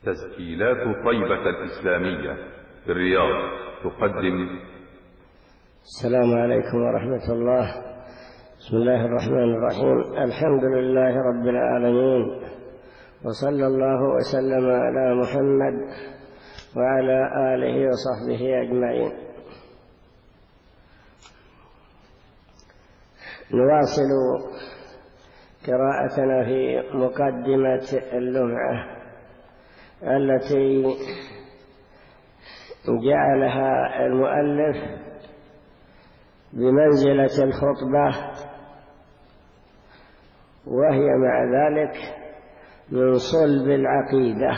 تسجيلات طيبة الإسلامية في الرياض تقدم. السلام عليكم ورحمة الله. بسم الله الرحمن الرحيم. الحمد لله رب العالمين، وصلى الله وسلم على محمد وعلى آله وصحبه أجمعين. نواصل قراءتنا في مقدمة اللمعة التي جعلها المؤلف بمنزلة الخطبة، وهي مع ذلك من صلب العقيدة.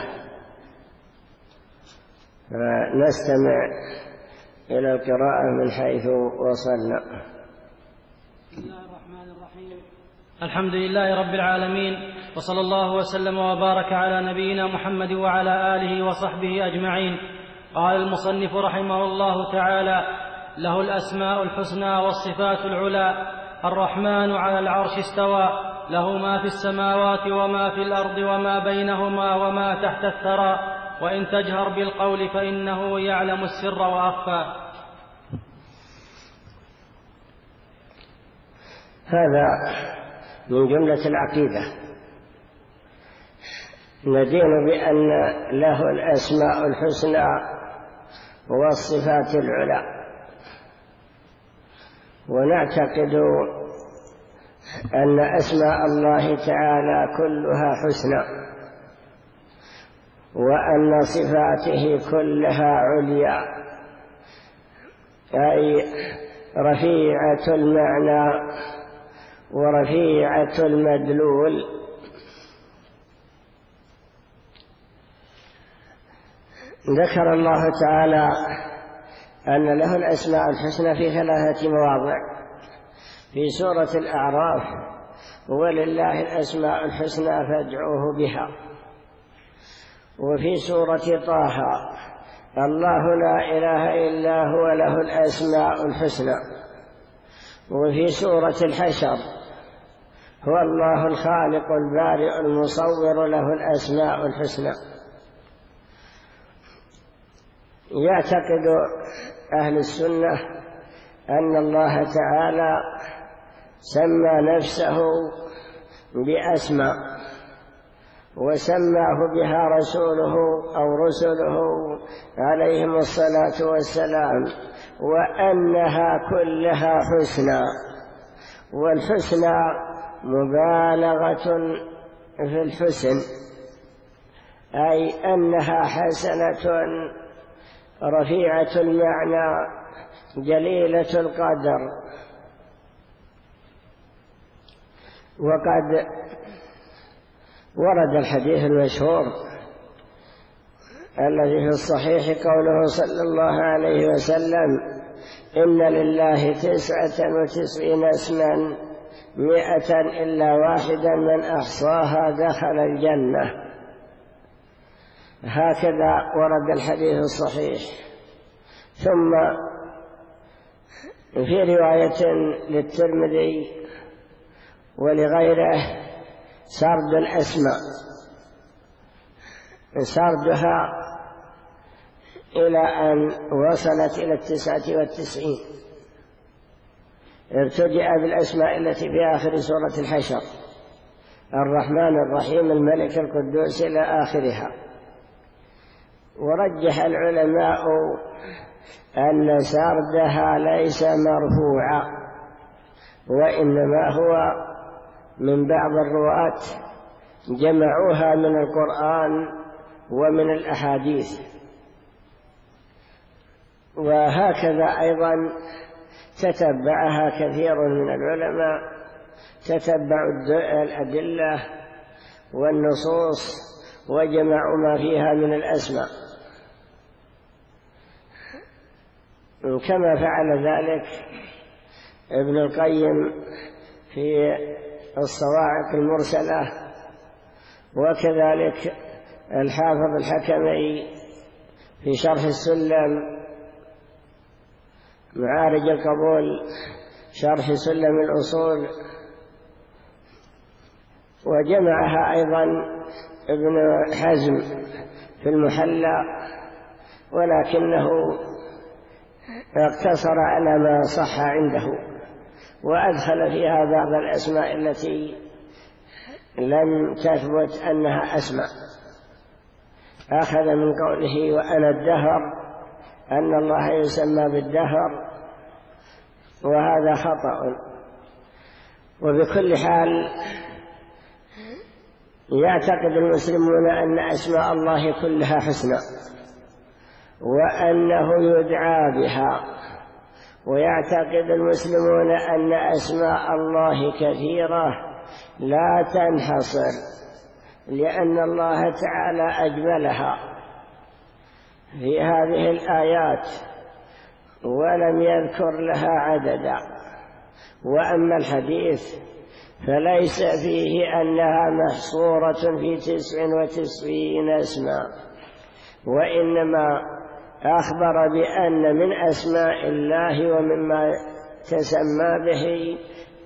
فنستمع إلى القراءة من حيث وصلنا. بسم الله الرحمن الرحيم. الحمد لله رب العالمين، وصلى الله وسلم وبارك على نبينا محمد وعلى آله وصحبه أجمعين. قال المصنف رحمه الله تعالى: له الأسماء الحسنى والصفات العلى، الرحمن على العرش استوى، له ما في السماوات وما في الأرض وما بينهما وما تحت الثرى، وإن تجهر بالقول فإنه يعلم السر وأخفى. هذا من جملة العقيدة. ندين بأن له الأسماء الحسنى والصفات العلى، ونعتقد أن أسماء الله تعالى كلها حسنى، وأن صفاته كلها عليا، أي رفيعة المعنى ورفيعة المدلول. ذكر الله تعالى أن له الأسماء الحسنى في 3 مواضع: في سورة الأعراف: ولله الأسماء الحسنى فادعوه بها. وفي سورة طه: الله لا إله إلا هو له الأسماء الحسنى. وفي سورة الحشر: هو الله الخالق البارئ المصور له الأسماء الحسنى. يعتقد أهل السنة أن الله تعالى سمى نفسه بأسماء، وسماه بها رسوله أو رسله عليهم الصلاة والسلام، وأنها كلها حسنى. والحسنى مبالغة في الحسن، أي أنها حسنة رفيعة المعنى جليلة القدر. وقد ورد الحديث المشهور الذي في الصحيح قوله صلى الله عليه وسلم: إن لله 99 اسما 100 إلا واحدا من أحصاها دخل الجنة. هكذا ورد الحديث الصحيح. ثم في رواية للترمذي ولغيره سرد الأسماء، سردها إلى أن وصلت إلى 99. ارتجأ بالأسماء التي في آخر سورة الحشر: الرحمن الرحيم الملك القدوس إلى آخرها. ورجح العلماء أن سردها ليس مرفوعا، وإنما هو من بعض الرواة جمعوها من القرآن ومن الأحاديث. وهكذا أيضا تتبعها كثير من العلماء، تتبعوا الأدلة والنصوص وجمعوا ما فيها من الأسماء، كما فعل ذلك ابن القيم في الصواعق المرسلة، وكذلك الحافظ الحكمي في شرح السلم، معارج القبول شرح سلم الأصول، وجمعها أيضا ابن حزم في المحلى، ولكنه اقتصر على ما صح عنده، وأدخل فيها بعض الأسماء التي لم تثبت أنها أسماء. أخذ من قوله وأنا الدهر أن الله يسمى بالدهر، وهذا خطأ. وبكل حال يعتقد المسلمون أن أسماء الله كلها حسنى، وأنه يدعى بها، ويعتقد المسلمون أن أسماء الله كثيرة لا تنحصر، لأن الله تعالى أجملها في هذه الآيات ولم يذكر لها عددا. وأما الحديث فليس فيه أنها محصورة في 99 اسما، وإنما أخبر بأن من أسماء الله ومما تسمى به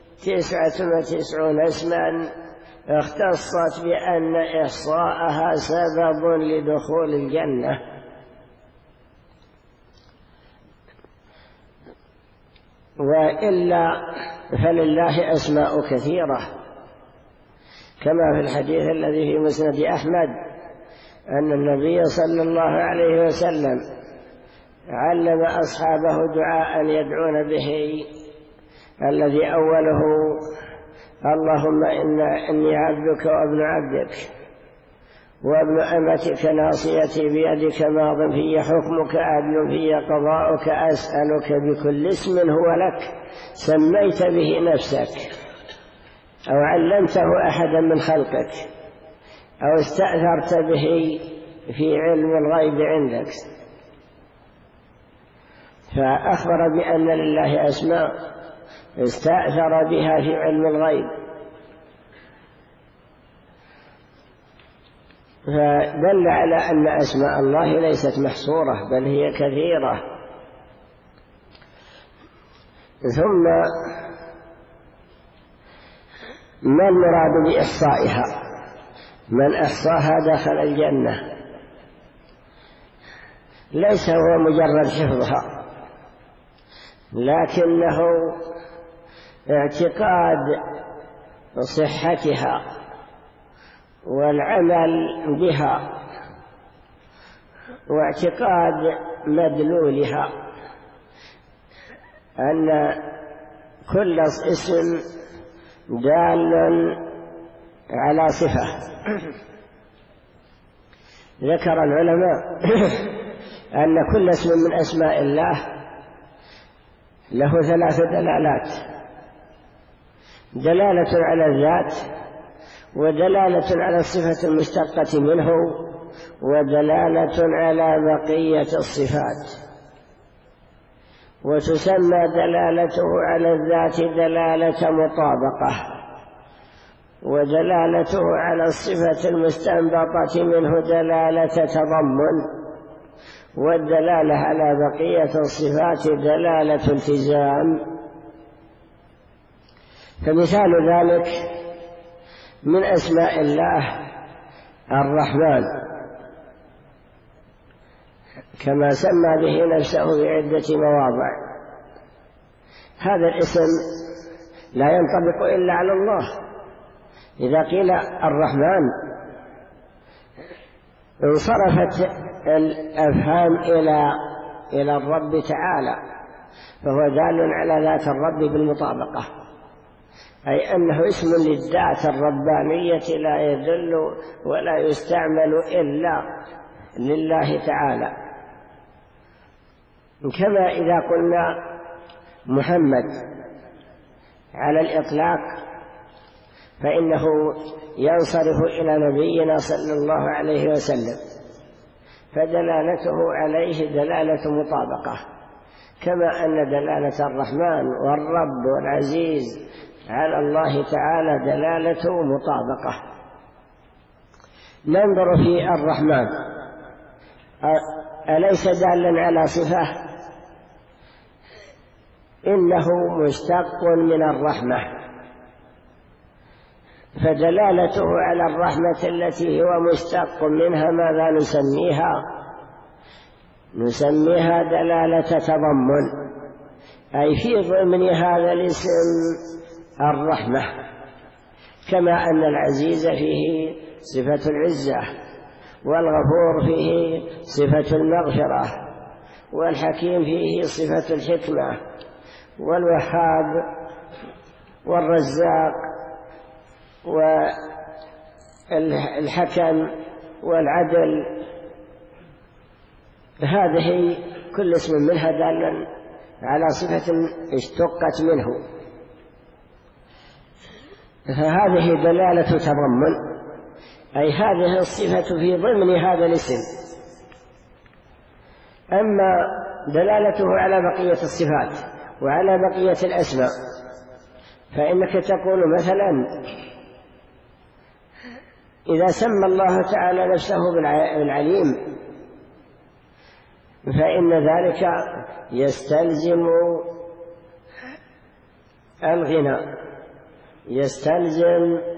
99 اسما اختصت بأن إحصاءها سبب لدخول الجنة. وإلا فلله أسماء كثيرة، كما في الحديث الذي في مسند أحمد أن النبي صلى الله عليه وسلم علم أصحابه دعاء يدعون به، الذي أوله اللهم إني عبدك وابن عبدك وابن أمتك ناصيتي بيدك ماض في حكمك عدل في قضاؤك أسألك بكل اسم هو لك سميت به نفسك أو علمته أحدا من خلقك أو استأثرت به في علم الغيب عندك. فأخبر بأن لله أسماء استأثر بها في علم الغيب، فدل على أن أسماء الله ليست محصورة بل هي كثيرة. ثم ما المراد بإحصائها؟ من أحصاها دخل الجنة، ليس هو مجرد حفظها، لكنه اعتقاد صحتها والعمل بها واعتقاد مدلولها، أن كل اسم دال على صفة. ذكر العلماء أن كل اسم من أسماء الله له 3 دلالات: دلالة على الذات، ودلالة على الصفة المشتقة منه، ودلالة على بقية الصفات. وتسمى دلالته على الذات دلالة مطابقة، ودلالته على الصفة المستنبطة منه دلالة تضمن، والدلالة على بقية الصفات دلالة التزام. فمثال ذلك من أسماء الله الرحمن، كما سمى به نفسه في عدة مواضع. هذا الاسم لا ينطبق إلا على الله. إذا قيل الرحمن انصرفت الأفهام إلى الرب تعالى، فهو دال على ذات الرب بالمطابقة، أي أنه اسم للذات الربانية لا يدل ولا يستعمل إلا لله تعالى. كما إذا قلنا محمد على الإطلاق فإنه ينصرف إلى نبينا صلى الله عليه وسلم، فدلالته عليه دلالة مطابقة، كما أن دلالة الرحمن والرب والعزيز على الله تعالى دلالة مطابقة. ننظر في الرحمن، أليس دالا على صفة؟ إنه مشتق من الرحمة، فدلالته على الرحمة التي هو مشتق منها ماذا نسميها دلالة تضمن، أي في ضمن هذا الاسم الرحمة، كما أن العزيز فيه صفة العزة، والغفور فيه صفة المغفرة، والحكيم فيه صفة الحكمة، والوهاب والرزاق والحكم والعدل. هذه كل اسم منها دال على صفة اشتقت منه، فهذه دلالة تضمن، أي هذه الصفة في ضمن هذا الاسم. أما دلالته على بقية الصفات وعلى بقية الأسماء، فإنك تقول مثلا إذا سمى الله تعالى نفسه بالعليم فإن ذلك يستلزم الغنى، يستلزم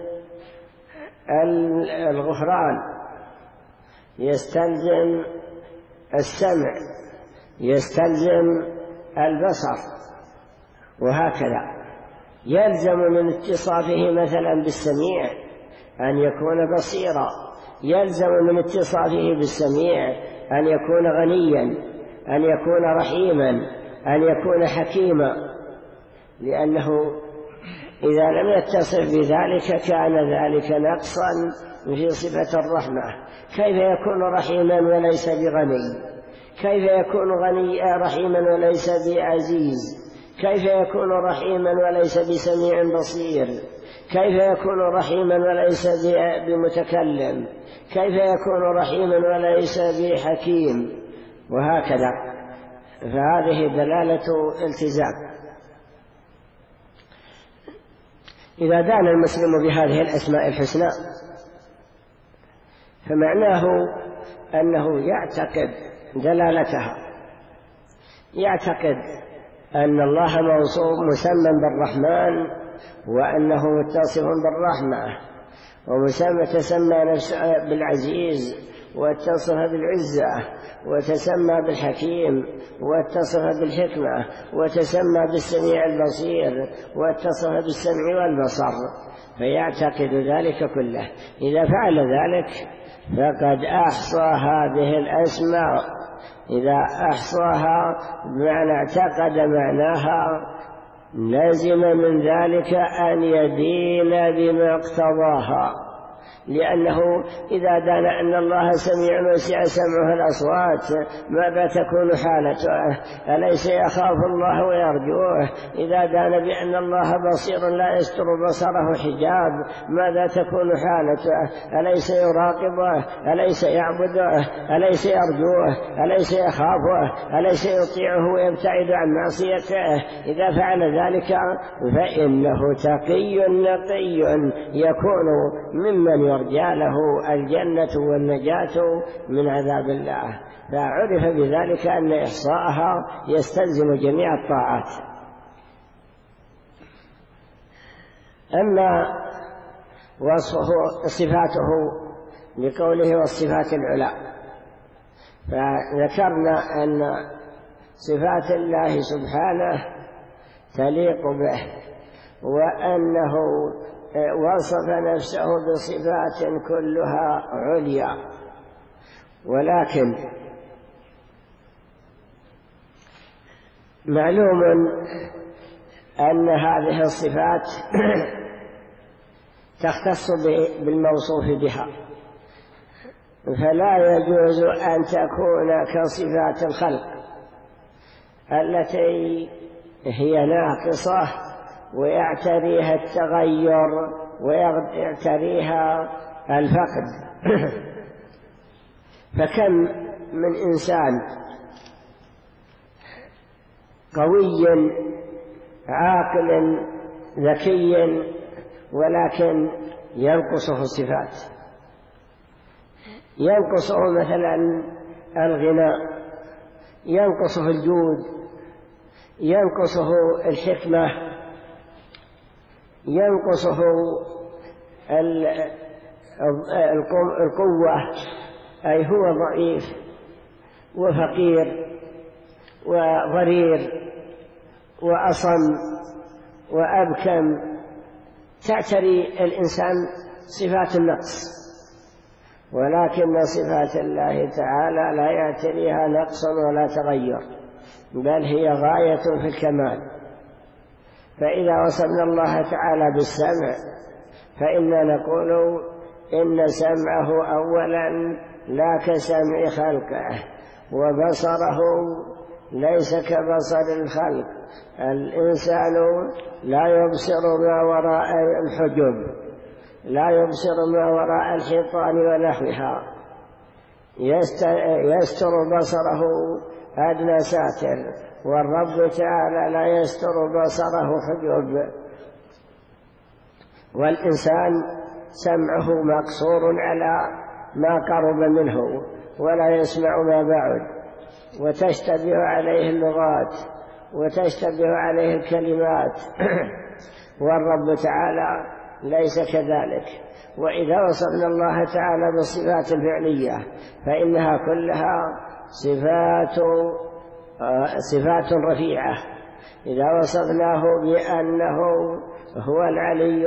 الغفران، يستلزم السمع، يستلزم البصر، وهكذا. يلزم من اتصافه مثلا بالسميع أن يكون بصيرا، يلزم من اتصافه بالسميع أن يكون غنيا، أن يكون رحيما، أن يكون حكيما، لأنه إذا لم يتصف بذلك كان ذلك نقصا في صفة الرحمة. كيف يكون رحيما وليس بغني؟ كيف يكون رحيما وليس بعزيز؟ كيف يكون رحيما وليس بسميع بصير؟ كيف يكون رحيما وليس بمتكلم؟ كيف يكون رحيما وليس بحكيم؟ وهكذا. فهذه دلالة التزام. إذا دان المسلم بهذه الأسماء الحسنى فمعناه أنه يعتقد دلالتها، يعتقد أن الله موصوف مسمى بالرحمن، وأنه متصف بالرحمة، وتسمى نفسه بالعزيز، واتصف بالعزة، وتسمى بالحكيم، واتصف بالحكمة، وتسمى بالسميع البصير، واتصف بالسمع والبصر، فيعتقد ذلك كله. إذا فعل ذلك فقد أحصى هذه الأسماء. إذا أحصاها بمعنى اعتقد معناها لازم من ذلك أن يدين بما اقتضاها، لأنه إذا دان أن الله سميع وسع سمعه الأصوات ماذا تكون حالته؟ أليس يخاف الله ويرجوه؟ إذا دان بأن الله بصير لا يستر بصره حجاب ماذا تكون حالته؟ أليس يراقبه؟ أليس يعبده؟ أليس يرجوه؟ أليس يخافه؟ أليس يطيعه ويبتعد عن معصيته؟ إذا فعل ذلك فإنه تقي نقي يكون ممن يرجى له الجنة والنجاة من عذاب الله. فعرف بذلك أن إحصاءها يستلزم جميع الطاعات. أما وصفه صفاته بقوله والصفات العلى، فذكرنا أن صفات الله سبحانه تليق به، وأنه وصف نفسه بصفات كلها عليا، ولكن معلوم أن هذه الصفات تختص بالموصوف بها، فلا يجوز أن تكون كصفات الخلق التي هي ناقصة ويعتريها التغير ويعتريها الفقد. فكم من إنسان قوي عاقل ذكي ولكن ينقصه الصفات، ينقصه مثلا الغنى، ينقصه الجود، ينقصه الحكمة، ينقصه القوة، أي هو ضعيف وفقير وضرير وأصم وأبكم، تعتري الإنسان صفات النقص، ولكن صفات الله تعالى لا يعتريها نقص ولا تغير، بل هي غاية في الكمال. فإذا وصفنا الله تعالى بالسمع فإننا نقول إن سمعه أولا لا كسمع خلقه، وبصره ليس كبصر الخلق. الإنسان لا يبصر ما وراء الحجب، لا يبصر ما وراء الحيطان ونحوها، يستر بصره أدنى ساتر، والرب تعالى لا يستر بصره حجب. والإنسان سمعه مقصور على ما قرب منه ولا يسمع ما بعد، وتشتبه عليه اللغات وتشتبه عليه الكلمات والرب تعالى ليس كذلك. وإذا وصفنا الله تعالى بالصفات الفعلية فإنها كلها صفات رفيعة. إذا وصفناه بأنه هو العلي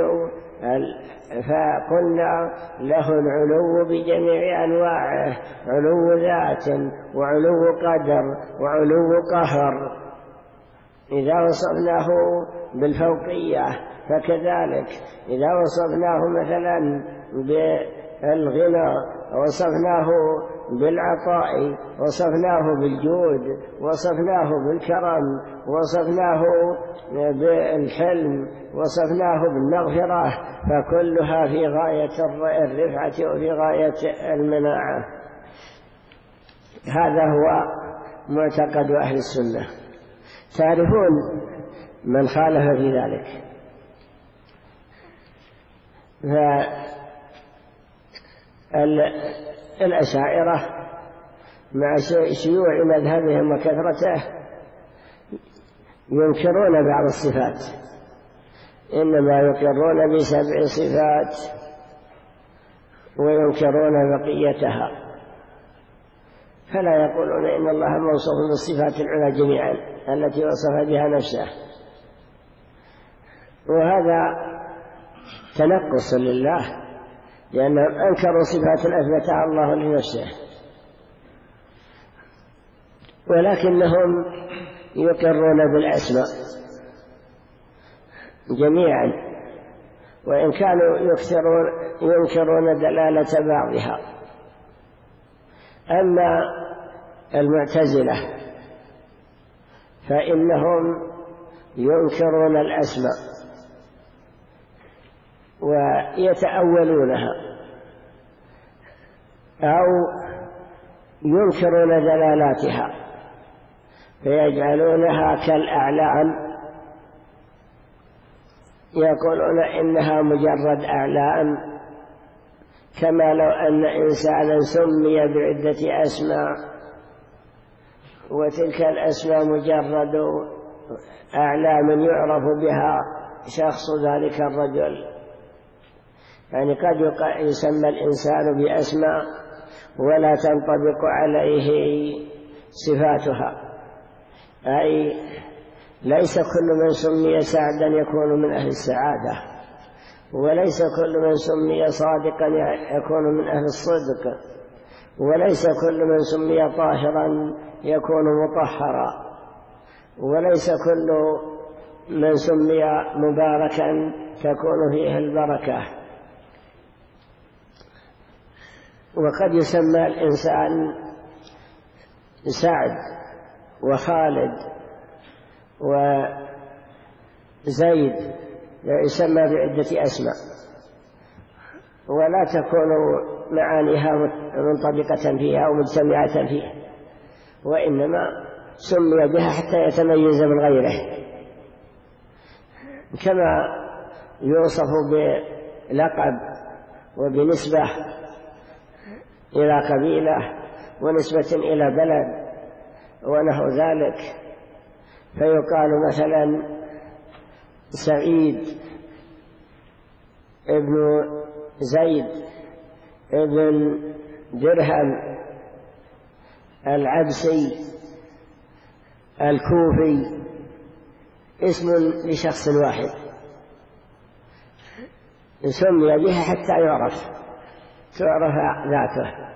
فقلنا له العلو بجميع أنواعه، علو ذات وعلو قدر وعلو قهر. إذا وصفناه بالفوقية فكذلك، إذا وصفناه مثلا بالغنى وصفناه بالعطاء، وصفناه بالجود، وصفناه بالكرم، وصفناه بالحلم، وصفناه بالمغفرة، فكلها في غاية الرفعة وفي غاية المناعة. هذا هو معتقد أهل السنة. تعرفون من خالف في ذلك؟ الأشاعرة مع شيوع مذهبهم وكثرته ينكرون بعض الصفات، إنما يقرون ب7 صفات وينكرون بقيتها، فلا يقولون إن الله موصوف بالصفات العلى جميعا التي وصف بها نفسه. وهذا تنقص لله، لأنهم أنكروا صفات أثبتها الله لنفسه، ولكنهم يقرون بالأسماء جميعا، وإن كانوا ينكرون دلالة بعضها. أما المعتزلة فإنهم ينكرون الأسماء ويتأولونها، أو ينكرون دلالاتها فيجعلونها كالأعلام، يقولون إنها مجرد أعلام، كما لو أن إنسانا سمي بعدة أسماء وتلك الأسماء مجرد أعلام يعرف بها شخص ذلك الرجل. يعني قد يسمى الإنسان بأسماء ولا تنطبق عليه صفاتها، أي ليس كل من سمي سعدا يكون من أهل السعادة، وليس كل من سمي صادقا يكون من أهل الصدق، وليس كل من سمي طاهرا يكون مطهرا، وليس كل من سمي مباركا تكون فيه البركة. وقد يسمى الإنسان سعد وخالد وزيد، يسمى بعدة أسماء ولا تكون معانيها منطبقة فيها أو مجتمعة فيها، وإنما سمي بها حتى يتميز من غيره، كما يوصف بلقب وبنسبة إلى قبيلة ونسبة إلى بلد ونحو ذلك. فيقال مثلا سعيد ابن زيد بن درهم العبسي الكوفي اسم لشخص واحد سمي بها حتى تعرف ذاته.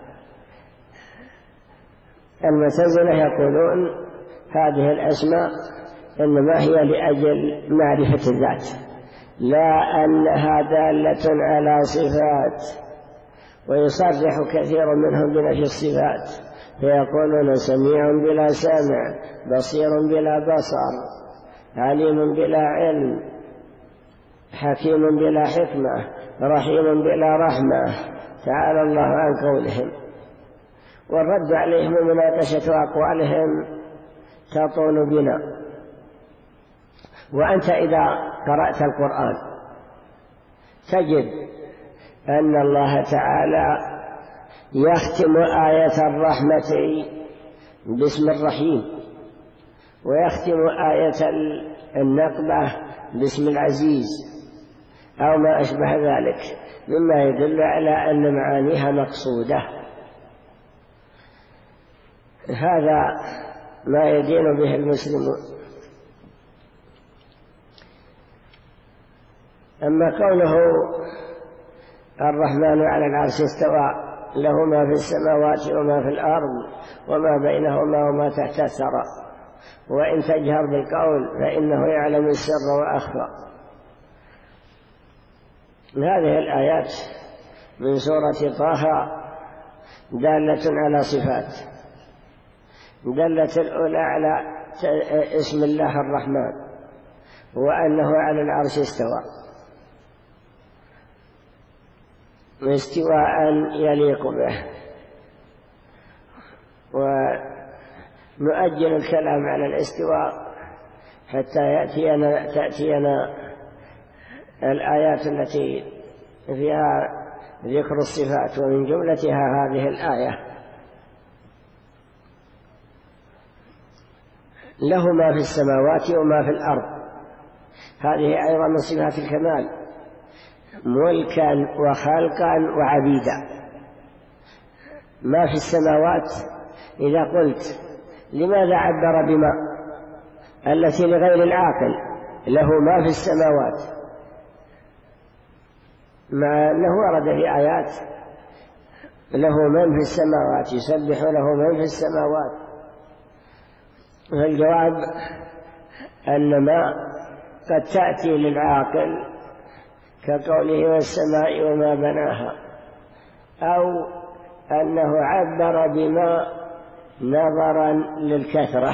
المعتزلة يقولون هذه الأسماء إنما هي لأجل معرفة الذات، لا أنها دالة على صفات، ويصرح كثير منهم بنفي الصفات، فيقولون سميع بلا سمع، بصير بلا بصر، عليم بلا علم، حكيم بلا حكمة، رحيم بلا رحمة، تعالى الله عن قولهم. والرد عليهم ومناقشة أقوالهم تطول بنا. وأنت إذا قرأت القرآن تجد أن الله تعالى يختم آية الرحمة باسم الرحيم، ويختم آية النقبة باسم العزيز أو ما أشبه ذلك مما يدل على أن معانيها مقصودة. هذا ما يدين به المسلمون. أما كونه الرحمن على العرش استوى، له ما في السماوات وما في الأرض وما بينهما وما تحت الثرى، وإن تجهر بالقول فإنه يعلم السر وأخفى. هذه الآيات من سورة طه دالة على صفات. دلت الأولى على اسم الله الرحمن وأنه على العرش استوى استواء يليق به. ونؤجل الكلام على الاستواء حتى تأتينا الآيات التي فيها ذكر الصفات، ومن جملتها هذه الآية. له ما في السماوات وما في الأرض، هذه أيضا من صفات الكمال، ملكا وخلقا وعبيدا. ما في السماوات، إذا قلت لماذا عبر بما التي لغير العاقل؟ له ما في السماوات، مع أنه ورد في آيات له من في السماوات، يسبح له من في السماوات. فالجواب أن ما قد تأتي للعاقل كقوله والسماء وما بناها، أو أنه عبر بما نظرا للكثرة.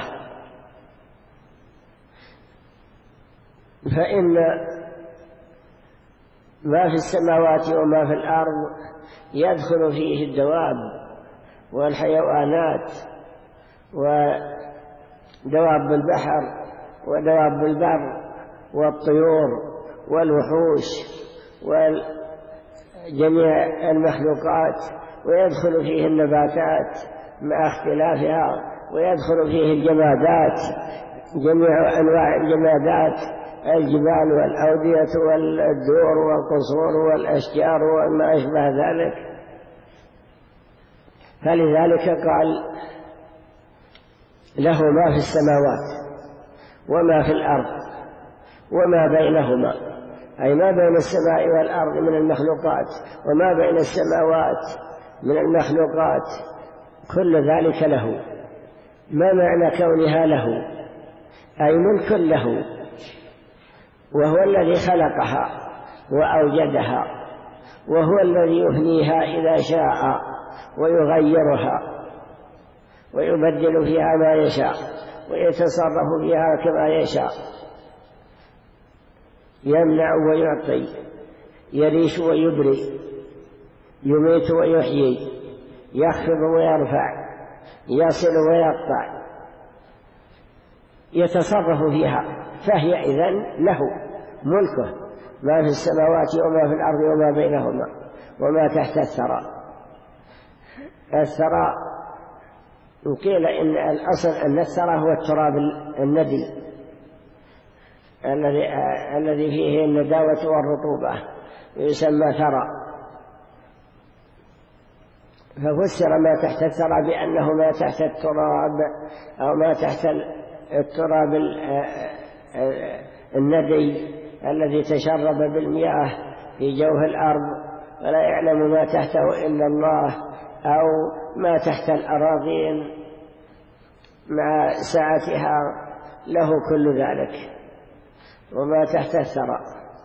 فإن ما في السماوات وما في الأرض يدخل فيه الدواب والحيوانات ودواب البحر ودواب البر والطيور والوحوش وجميع المخلوقات، ويدخل فيه النباتات مع اختلافها، ويدخل فيه الجمادات، جميع أنواع الجمادات، الجبال والأودية والدور والقصور والأشجار وما أشبه ذلك. فلذلك قال له ما في السماوات وما في الأرض وما بينهما، أي ما بين السماء والأرض من المخلوقات وما بين السماوات من المخلوقات، كل ذلك له. ما معنى كونها له؟ أي ملك له، وهو الذي خلقها وأوجدها، وهو الذي يفنيها إذا شاء ويغيرها ويبدل فيها ما يشاء ويتصرف فيها كما يشاء، يمنع ويعطي، يريش ويبري، يميت ويحيي، يخفض ويرفع، يصل ويقطع، يتصرف فيها. فهي إذن له ملكه ما في السماوات وما في الأرض وما بينهما وما تحت الثرى. الثرى قيل إن الأصل أن الثرى هو التراب الندي الذي فيه النداوة والرطوبة، يسمى ثرى. ففسر ما تحت الثرى بأنه ما تحت التراب أو ما تحت التراب الندي الذي تشرب بالمياه في جوف الأرض ولا يعلم ما تحته إلا الله، أو ما تحت الأراضين مع سعتها له كل ذلك، وما تحت الثرى.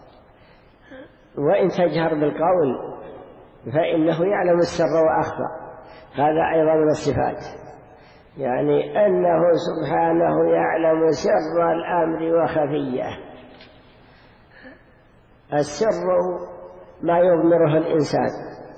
وإن تجهر بالقول فإنه يعلم السر وأخفى، هذا أيضا من الصفات، يعني أنه سبحانه يعلم سر الأمر وخفيه. السر ما يضمره الإنسان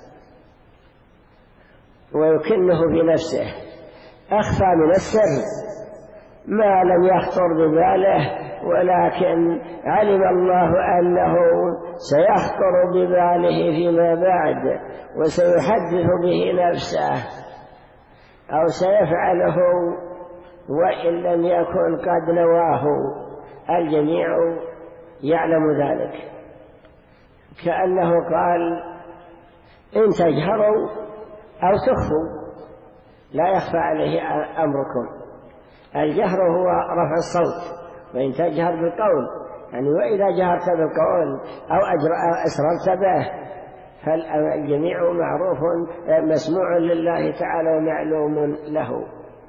ويكنه في نفسه، أخفى من السر ما لم يخطر بباله، ولكن علم الله أنه سيخطر بباله فيما بعد وسيحدث به نفسه أو سيفعله وإن لم يكن قد نواه. الجميع يعلم ذلك، كأنه قال إن تجهروا أو تخفوا لا يخفى عليه أمركم. الجهر هو رفع الصوت، وإن تجهر بالقول يعني وإذا جهرت بالقول أو أسررت به فالجميع معروف مسموع لله تعالى ومعلوم له.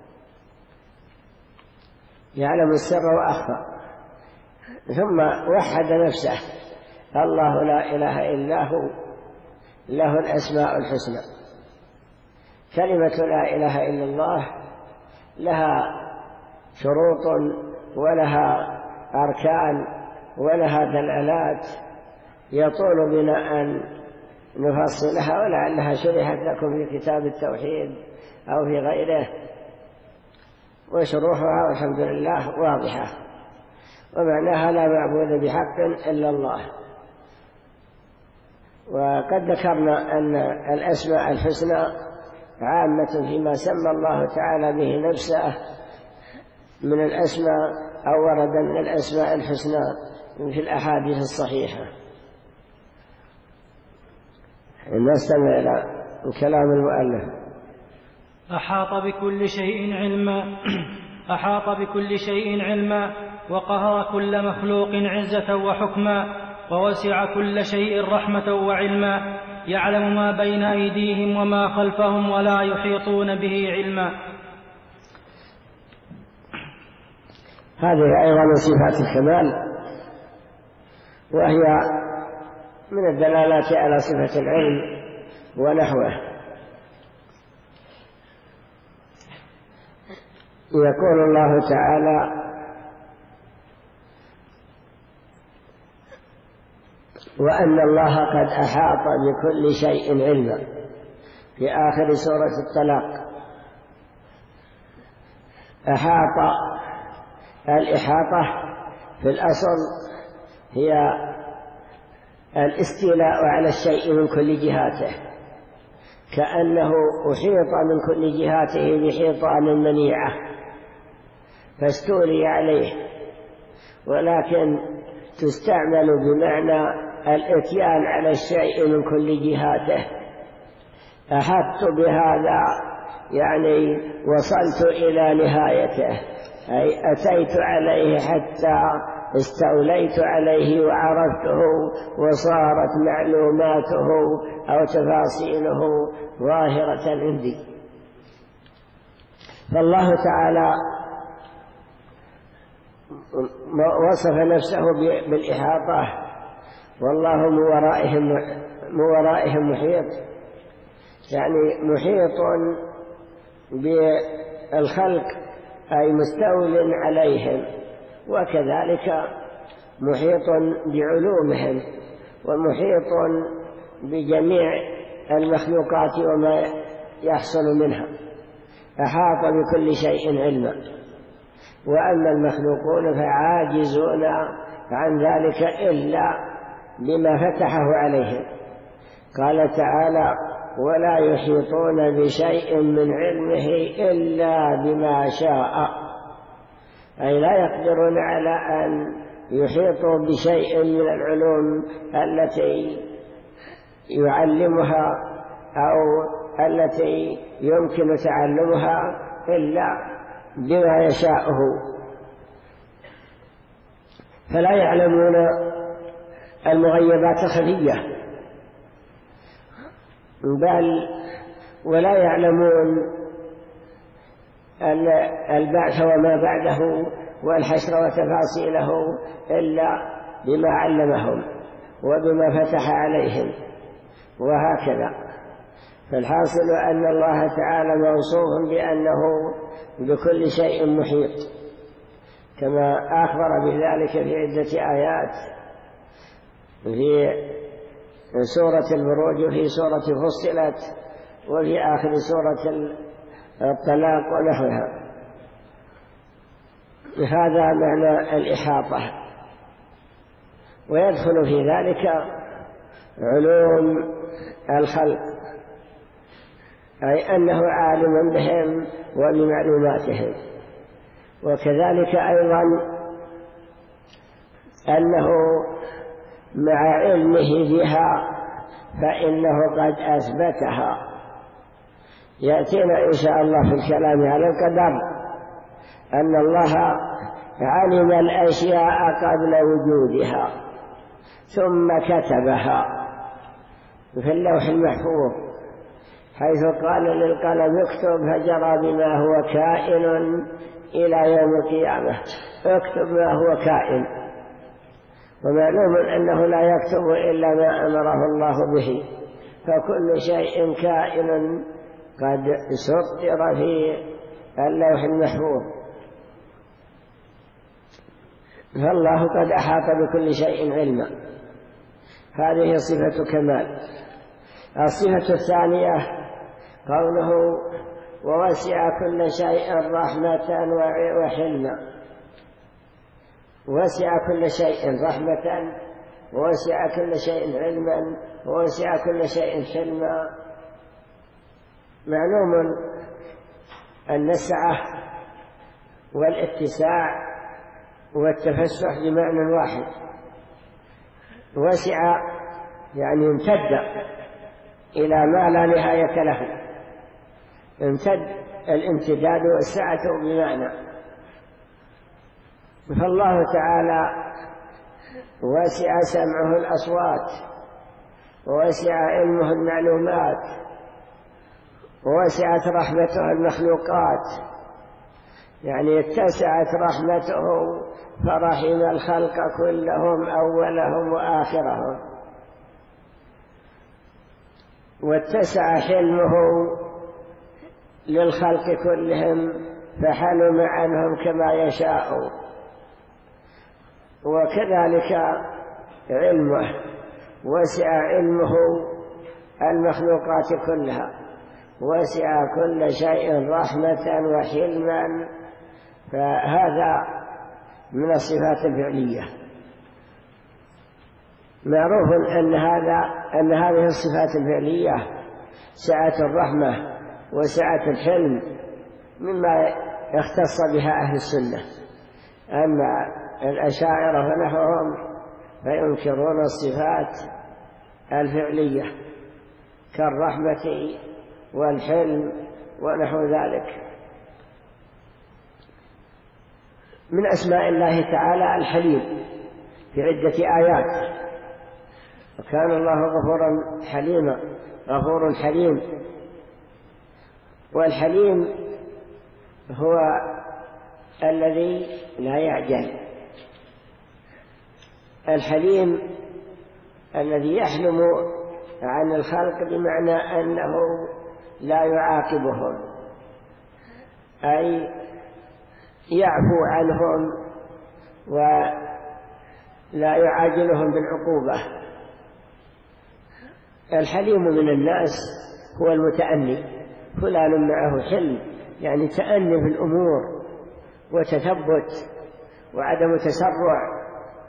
يعلم السر وأخفى. ثم وحد نفسه، الله لا إله إلا هو له الأسماء الحسنى. كلمة لا إله إلا الله لها شروط ولها أركان ولها دلالات، يطول بنا أن نفصلها، ولعلها شرحت لكم في كتاب التوحيد أو في غيره، وشروحها والحمد لله واضحة. ومعناها لا معبود بحق إلا الله. وقد ذكرنا أن الأسماء الحسنى عامة فيما سمى الله تعالى به نفسه من الأسماء، أو ورد من الأسماء الحسنى في الأحاديث الصحيحة. نستمع إلى كلام المؤلف. أحاط بكل شيء علما وقهر كل مخلوق عزة وحكما، ووسع كل شيء رحمة وعلما، يعلم ما بين أيديهم وما خلفهم ولا يحيطون به علما. هذه أيضا من صفات الكمال، وهي من الدلالات على صفة العلم ونحوه. يقول الله تعالى: وأن الله قد أحاط بكل شيء علما، في آخر سورة الطلاق. أحاط، الإحاطة في الأصل هي الاستيلاء على الشيء من كل جهاته، كأنه أحيط من كل جهاته بحيطان منيعة فاستولي عليه، ولكن تستعمل بمعنى الإتيان على الشيء من كل جهاته. أحطت بهذا يعني وصلت إلى نهايته، أي أتيت عليه حتى استوليت عليه وعرفته وصارت معلوماته أو تفاصيله ظاهرة عندي. فالله تعالى وصف نفسه بالإحاطة، والله من ورائهم محيط، يعني محيط بالخلق أي مستول عليهم، وكذلك محيط بعلومهم ومحيط بجميع المخلوقات وما يحصل منها. أحاط بكل شيء علما. وأما المخلوقون فعاجزون عن ذلك إلا بما فتحه عليهم. قال تعالى: ولا يحيطون بشيء من علمه إلا بما شاء، أي لا يقدرون على أن يحيطوا بشيء من العلوم التي يعلمها أو التي يمكن تعلمها إلا بما يشاءه، فلا يعلمون المغيبات الخفية، بل ولا يعلمون البعث وما بعده والحشر وتفاصيله إلا بما علمهم وبما فتح عليهم، وهكذا. فالحاصل أن الله تعالى موصوف بأنه بكل شيء محيط، كما أخبر بذلك في عدة آيات في سورة البروج وفي سورة فصلت وفي آخر سورة الطلاق ونحوها. هذا معنى الإحاطة، ويدخل في ذلك علوم الخلق، أي أنه عالم بهم وبمعلوماتهم، وكذلك أيضا أنه مع علمه بها فإنه قد أثبتها. يأتينا إن شاء الله في الكلام على القدر أن الله علم الأشياء قبل وجودها ثم كتبها في اللوح المحفوظ، حيث قال للقلم اكتب فجرى بما هو كائن إلى يوم القيامة. اكتب ما هو كائن، ومعلوم أنه لا يكتب إلا ما أمره الله به، فكل شيء كائن قد سطر في اللوح المحفوظ، فالله قد أحاط بكل شيء علما. هذه صفة كمال. الصفة الثانية قوله ووسع كل شيء رحمة وحلما. وسع كل شيء رحمة، ووسع كل شيء علما، ووسع كل شيء حلما. معلوم أن السعة والاتساع والتفسح بمعنى واحد. وسع يعني امتد إلى ما لا نهاية له، امتد الامتداد والسعة بمعنى. فالله تعالى وسع سمعه الأصوات، ووسع علمه المعلومات، ووسعت رحمته المخلوقات، يعني اتسعت رحمته فرحم الخلق كلهم أولهم وآخرهم، واتسع حلمه للخلق كلهم فحلم عنهم كما يشاء. وكذلك علمه وسع علمه المخلوقات كلها، وسع كل شيء رحمة وحلما. فهذا من الصفات الفعلية. معروف أن هذه الصفات الفعلية سعة الرحمة وسعة الحلم مما يختص بها أهل السنة. أما الأشاعرة ونحوهم فينكرون الصفات الفعلية كالرحمة والحلم ونحو ذلك. من أسماء الله تعالى الحليم في عدة آيات، وكان الله غفورا حليما، غفور حليم. والحليم هو الذي لا يعجل، الحليم الذي يحلم عن الخلق بمعنى أنه لا يعاقبهم، أي يعفو عنهم ولا يعاجلهم بالعقوبة. الحليم من الناس هو المتأني، فلان معه حلم يعني تأني في الأمور وتثبت وعدم تسرع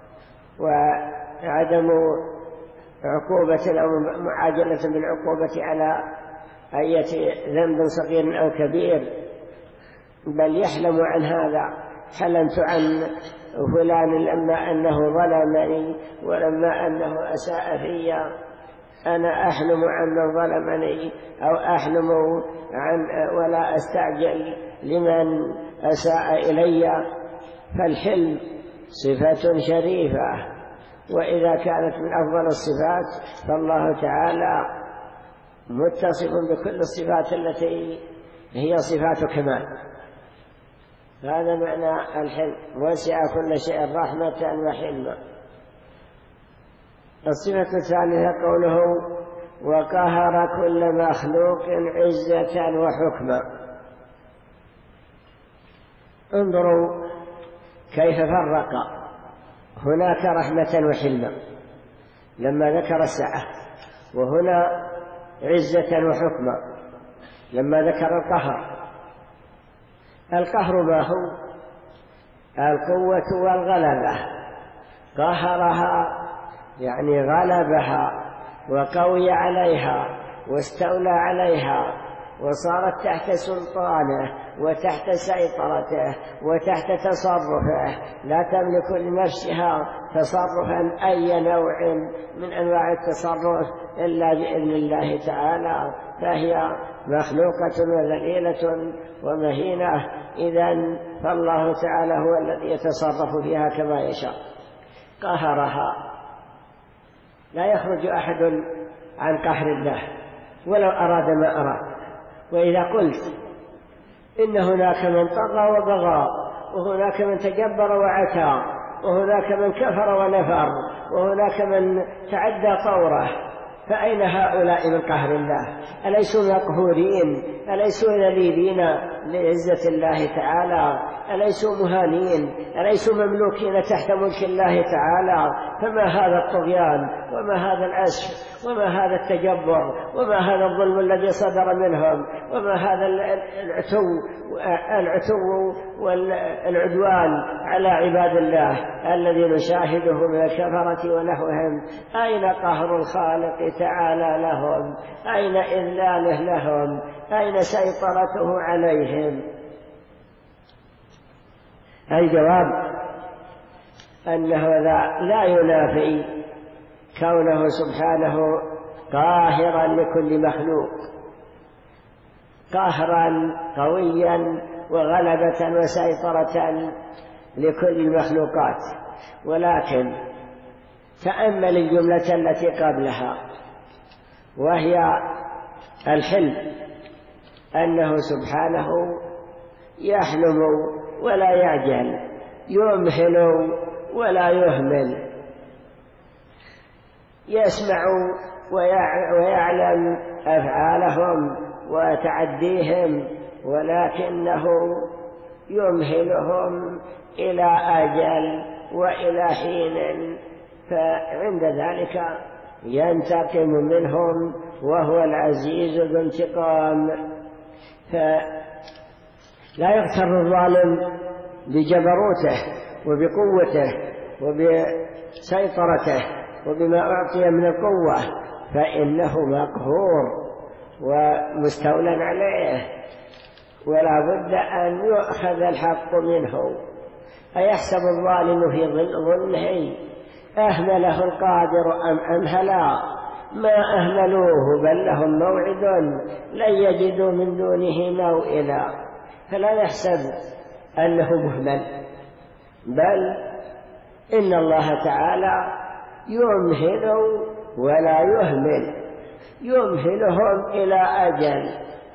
وعدم عقوبة أو معاجلة بالعقوبة على أي ذنب صغير أو كبير، بل يحلم عن هذا. حلمت عن فلان لما أنه ظلمني ولما أنه أساء في، أنا أحلم عن من ظلمني أو أحلم ولا أستعجل لمن أساء إلي. فالحلم صفة شريفة، وإذا كانت من أفضل الصفات فالله تعالى متصف بكل الصفات التي هي صفات كمال. هذا معنى الحلم، وسع كل شيء رحمة وحلما. الصفة الثالثة قوله وقهر كل مخلوق عزة وحكما. انظروا كيف فرق هناك رحمة وحلما لما ذكر السعة، وهنا عزة وحكما لما ذكر القهر. القهر ما هو؟ القوة والغلبة. قهرها يعني غلبها وقوي عليها واستولى عليها وصارت تحت سلطانه وتحت سيطرته وتحت تصرفه، لا تملك لنفسها تصرفا أي نوع من أنواع التصرف إلا بإذن الله تعالى، فهي مخلوقة وذليلة ومهينة. إذن فالله تعالى هو الذي يتصرف فيها كما يشاء. قهرها، لا يخرج أحد عن قهر الله ولو أراد ما أراد. وإذا قلت إن هناك من طغى وبغى، وهناك من تجبر وعتى، وهناك من كفر ونفر، وهناك من تعدى طوره، فأين هؤلاء من قهر الله؟ أليسوا مقهورين؟ أليسوا ذليلين لعزة الله تعالى؟ أليسوا مهانين؟ أليسوا مملوكين تحت ملك الله تعالى؟ فما هذا الطغيان وما هذا الأسف وما هذا التجبر وما هذا الظلم الذي صدر منهم وما هذا العتو والعدوان على عباد الله الذي نشاهده من الكفرة ونحوهم؟ أين قهر الخالق تعالى لهم؟ أين إذلاله لهم؟ أين سيطرته عليهم؟ الجواب أنه لا ينافي كونه سبحانه قاهرا لكل مخلوق، قهرا قويا وغلبة وسيطرة لكل المخلوقات. ولكن تأمل الجملة التي قبلها وهي الحلم، أنه سبحانه يحلم ولا يعجل، يمهل ولا يهمل، يسمع ويعلم أفعالهم وتعديهم، ولكنه يمهلهم إلى أجل وإلى حين، فعند ذلك ينتقم منهم وهو العزيز ذو انتقام. فلا يغتر الظالم بجبروته وبقوته وبسيطرته وبما أعطي من القوة، فإنه مقهور ومستولى عليه، ولا بد أن يؤخذ الحق منه. أيحسب الظالم في ظلمه أهمله القادر أم أمهلا؟ ما أهملوه بل لهم موعد لن يجدوا من دونه موئلا. فلا يحسب أنه مهمل، بل إن الله تعالى يمهل ولا يهمل، يمهلهم إلى أجل.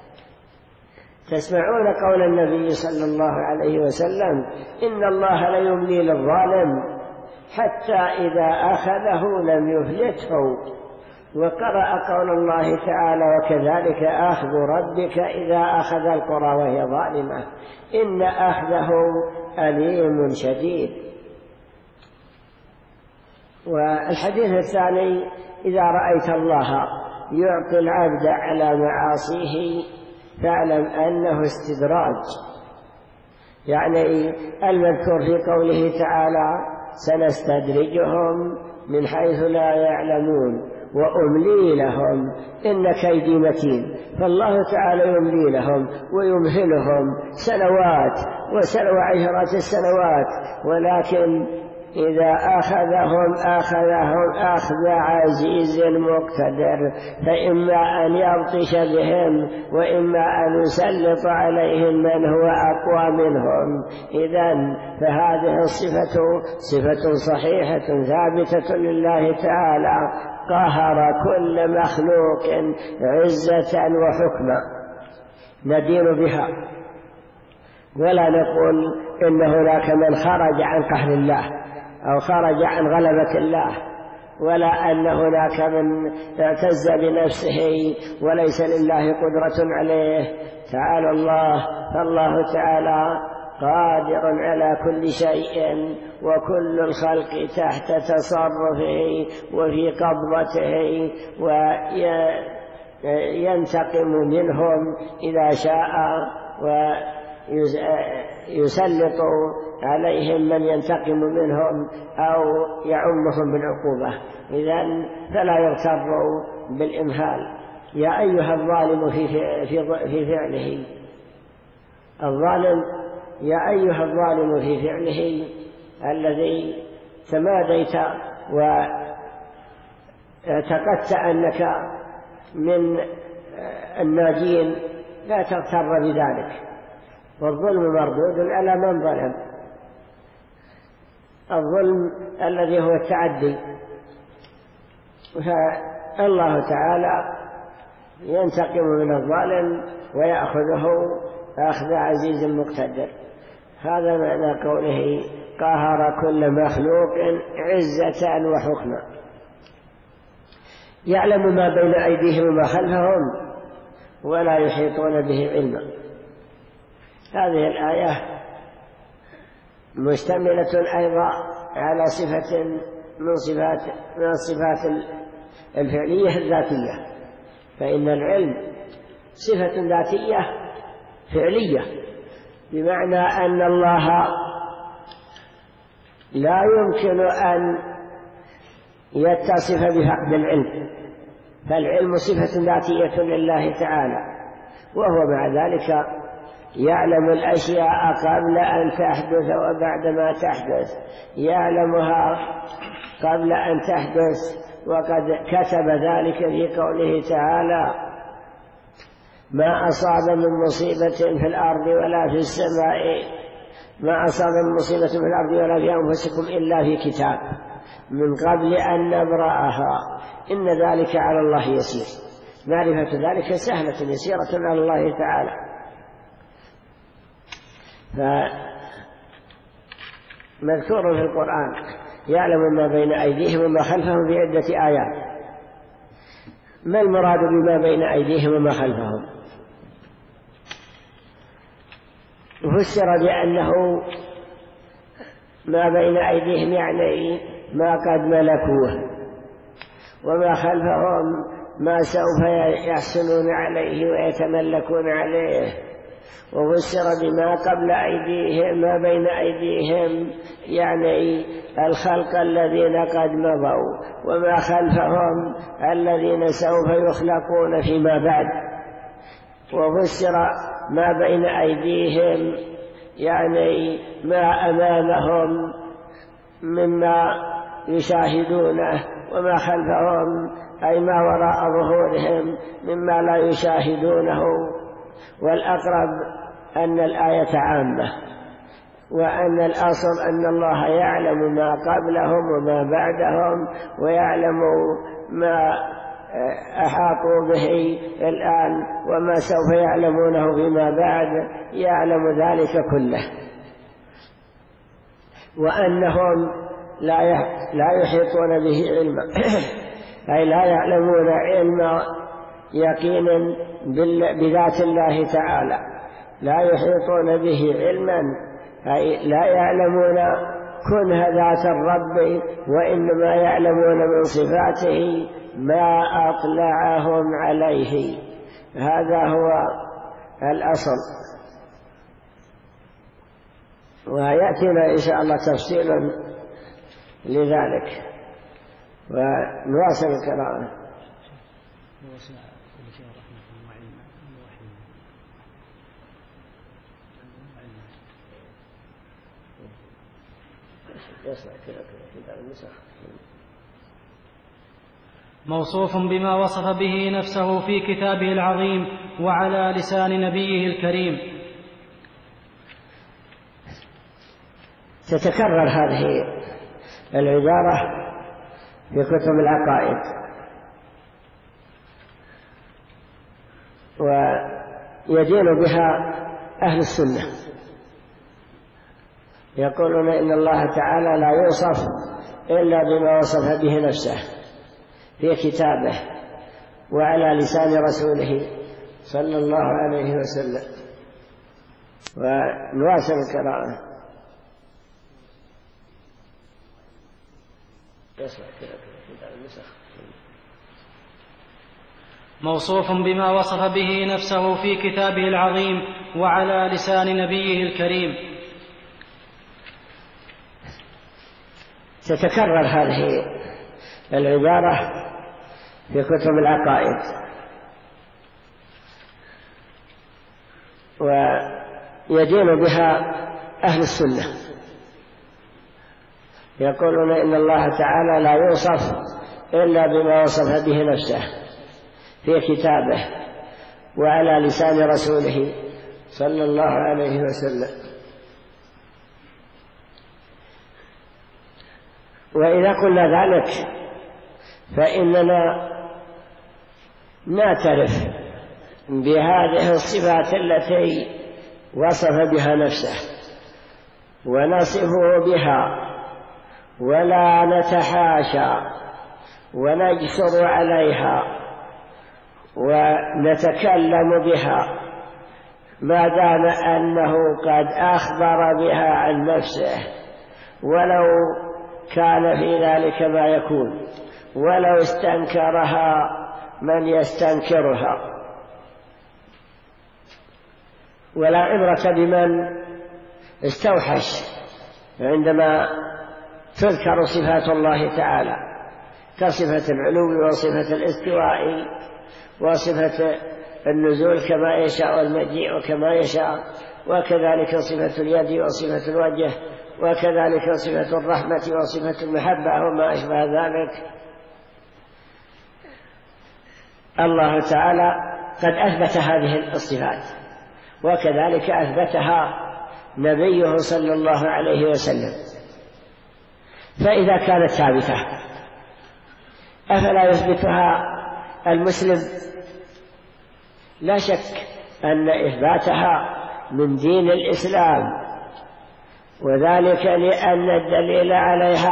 تسمعون قول النبي صلى الله عليه وسلم إن الله ليملي للظالم حتى إذا أخذه لم يفلته. وقرأ قول الله تعالى وكذلك أخذ ربك إذا أخذ القرى وهي ظالمة إن أخذه أليم شديد. والحديث الثاني إذا رأيت الله يعطي العبد على معاصيه فاعلم أنه استدراج، يعني المذكور في قوله تعالى سنستدرجهم من حيث لا يعلمون وأملي لهم إن كيدي متين. فالله تعالى يملي لهم ويمهلهم سنوات وعشرات السنوات، ولكن إذا أخذهم أخذ عزيز مقتدر، فإما أن يبطش بهم وإما أن يسلط عليهم من هو أقوى منهم. إذن فهذه الصفة صفة صحيحة ثابتة لله تعالى، قهر كل مخلوق عزة وحكما ندين بها، ولا نقول إن هناك من خرج عن قهر الله أو خرج عن غلبة الله، ولا أن هناك من اعتز بنفسه وليس لله قدرة عليه. تعالى الله، فالله تعالى قادر على كل شيء، وكل الخلق تحت تصرفه وفي قبضته، وينتقم منهم إذا شاء ويسلط عليهم من ينتقم منهم أو يعمهم بالعقوبة. إذن فلا يغتروا بالإمهال. يا أيها الظالم في فعله، الظالم يا أيها الظالم في فعله الذي تماديت واعتقدت أنك من الناجين، لا تغتر بذلك، والظلم مردود على من ظلم. الظلم الذي هو التعدي، فالله تعالى ينتقم من الظالم ويأخذه أخذ عزيز مقتدر. هذا معنى قوله قهر كل مخلوق عزة وحكما. يعلم ما بين أيديهم وما خلفهم ولا يحيطون به علما. هذه الآية مشتملة أيضا على صفة من الصفات الفعلية الذاتية، فإن العلم صفة ذاتية فعلية، بمعنى أن الله لا يمكن أن يتصف بالعلم، فالعلم صفة ذاتية لله تعالى، وهو مع ذلك يعلم الأشياء قبل أن تحدث وبعد ما تحدث، يعلمها قبل أن تحدث، وقد كتب ذلك في قوله تعالى ما أصاب من مصيبة في الأرض ولا في السماء، ما أصاب من مصيبة في الأرض ولا في أنفسكم إلا في كتاب من قبل أن نبرأها إن ذلك على الله يسير. معرفة ذلك سهلة يسيرة على الله تعالى. فمذكور في القرآن يعلم ما بين أيديهم وما خلفهم في عدة آيات. ما المراد بما بين أيديهم وما خلفهم؟ فسر بأنه ما بين أيديهم يعني ما قد ملكوه، وما خلفهم ما سوف يحسنون عليه ويتملكون عليه. وفسر بما قبل أيديهم ما بين أيديهم يعني الخلق الذين قد مضوا، وما خلفهم الذين سوف يخلقون فيما بعد. وفسر ما بين أيديهم يعني ما أمامهم مما يشاهدونه، وما خلفهم أي ما وراء ظهورهم مما لا يشاهدونه. والأقرب أن الآية عامة، وأن الأصل أن الله يعلم ما قبلهم وما بعدهم، ويعلم ما أحاطوا به الآن وما سوف يعلمونه فيما بعد، يعلم ذلك كله. وأنهم لا يحيطون به علما أي لا يعلمون علم يقينا بذات الله تعالى، لا يحيطون به علما أي لا يعلمون كنه ذات الرب، وإنما يعلمون من صفاته ما أطلعهم عليه. هذا هو الأصل. ويأتينا إن شاء الله تفصيل لذلك، ونواصل القراءة. موصوف بما وصف به نفسه في كتابه العظيم وعلى لسان نبيه الكريم. تتكرر هذه العبارة في كتب العقائد، ويدين بها أهل السنة، يقولون إن الله تعالى لا يوصف إلا بما وصف به نفسه في كتابه وعلى لسان رسوله صلى الله عليه وسلم. ونواصل القراءة. موصوف بما وصف به نفسه في كتابه العظيم وعلى لسان نبيه الكريم. تتكرر هذه العبارة في كتب العقائد، ويدين بها أهل السنة، يقولون إن الله تعالى لا يوصف إلا بما وصف به نفسه في كتابه وعلى لسان رسوله صلى الله عليه وسلم. وإذا قلنا ذلك فإننا نعترف بهذه الصفات التي وصف بها نفسه ونصفه بها، ولا نتحاشى ونجسر عليها ونتكلم بها ما دام أنه قد أخبر بها عن نفسه، ولو كان في ذلك ما يكون، ولو استنكرها من يستنكرها. ولا عبرة بمن استوحش عندما تذكر صفات الله تعالى كصفة العلو وصفة الاستواء وصفة النزول كما يشاء والمجيء وكما يشاء، وكذلك صفة اليد وصفة الوجه، وكذلك صفة الرحمة وصفة المحبة وما أشبه ذلك. الله تعالى قد أثبت هذه الصفات، وكذلك أثبتها نبيه صلى الله عليه وسلم. فإذا كانت ثابتة أفلا يثبتها المسلم؟ لا شك أن إثباتها من دين الإسلام، وذلك لأن الدليل عليها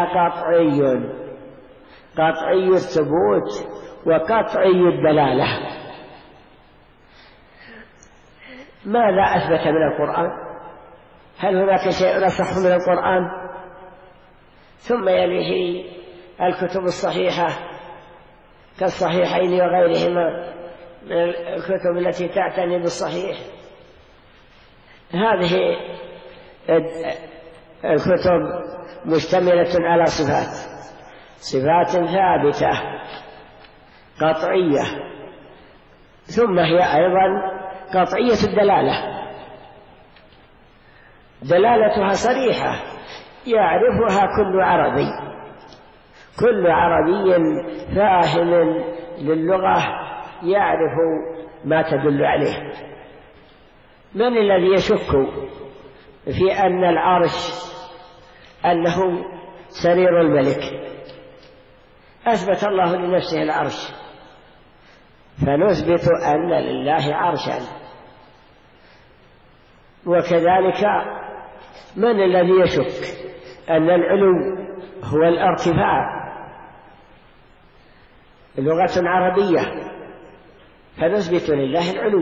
قطعي الثبوت وقطعي الدلالة. ماذا أثبت من القرآن؟ هل هناك شيء أصح من القرآن؟ ثم يليه الكتب الصحيحة كالصحيحين وغيرهما من الكتب التي تعتني بالصحيح. هذه الكتب مشتملة على صفات ثابتة قطعية، ثم هي أيضا قطعية الدلالة، دلالتها صريحة يعرفها كل عربي فاهم للغة يعرف ما تدل عليه. من الذي يشك في أن العرش أنه سرير الملك؟ أثبت الله لنفسه العرش، فنثبت أن لله عرشا. وكذلك من الذي يشك أن العلو هو الارتفاع؟ لغة عربية، فنثبت لله العلو.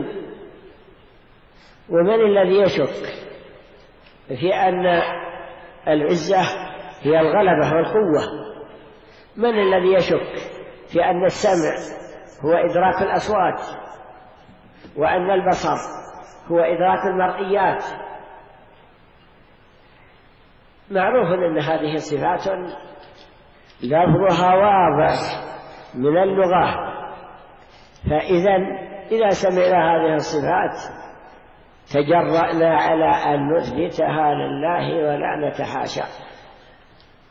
ومن الذي يشك في أن العزة هي الغلبة والقوة؟ من الذي يشك في أن السمع هو إدراك الأصوات، وأن البصر هو إدراك المرئيات؟ معروف أن هذه صفات لفظها واضح من اللغة، إذا سمعنا هذه الصفات تجرأنا على أن نثبتها لله ولا نتحاشى.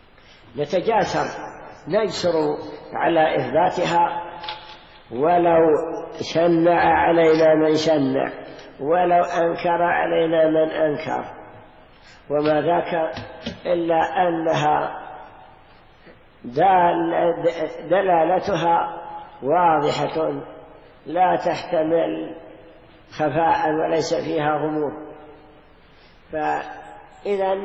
نتجاسر نجسر على إثباتها، ولو شنع علينا من شنع، ولو أنكر علينا من أنكر، وما ذاك إلا أنها دلالتها واضحة لا تحتمل خفاء وليس فيها غموض. فإذا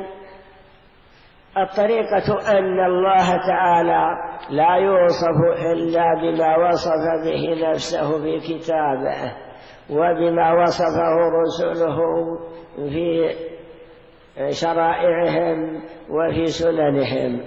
الطريقة أن الله تعالى لا يوصف إلا بما وصف به نفسه في كتابه وبما وصفه رسله في شرائعهم وفي سننهم،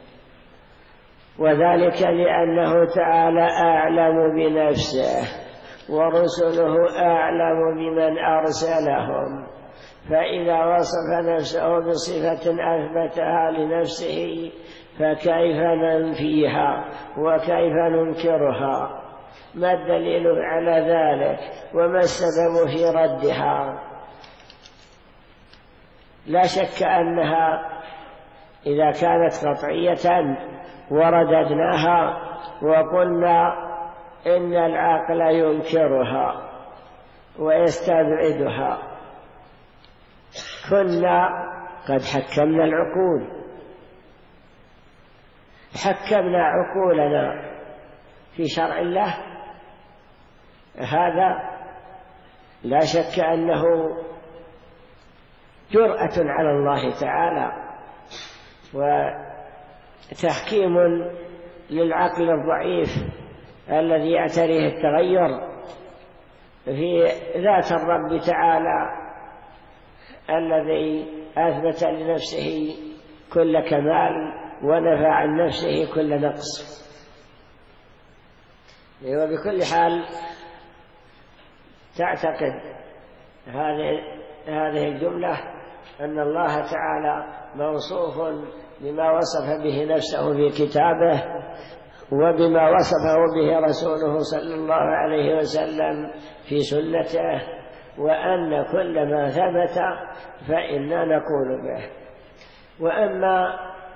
وذلك لأنه تعالى أعلم بنفسه ورسله أعلم بمن أرسلهم، فإذا وصف نفسه بصفة أثبتها لنفسه فكيف ننفيها وكيف ننكرها؟ ما الدليل على ذلك وما السبب في ردها؟ لا شك أنها إذا كانت قطعية ورددناها وقلنا إن العقل ينكرها ويستبعدها كنا قد حكمنا العقول، حكمنا عقولنا في شرع الله. هذا لا شك أنه جرأة على الله تعالى وتحكيم للعقل الضعيف الذي يعتريه التغير في ذات الرب تعالى الذي أثبت لنفسه كل كمال ونفى عن نفسه كل نقص. وبكل حال تعتقد هذه الجملة أن الله تعالى موصوف بما وصف به نفسه في كتابه وبما وصفه به رسوله صلى الله عليه وسلم في سنته، وأن كل ما ثبت فإنا نقول به. وأما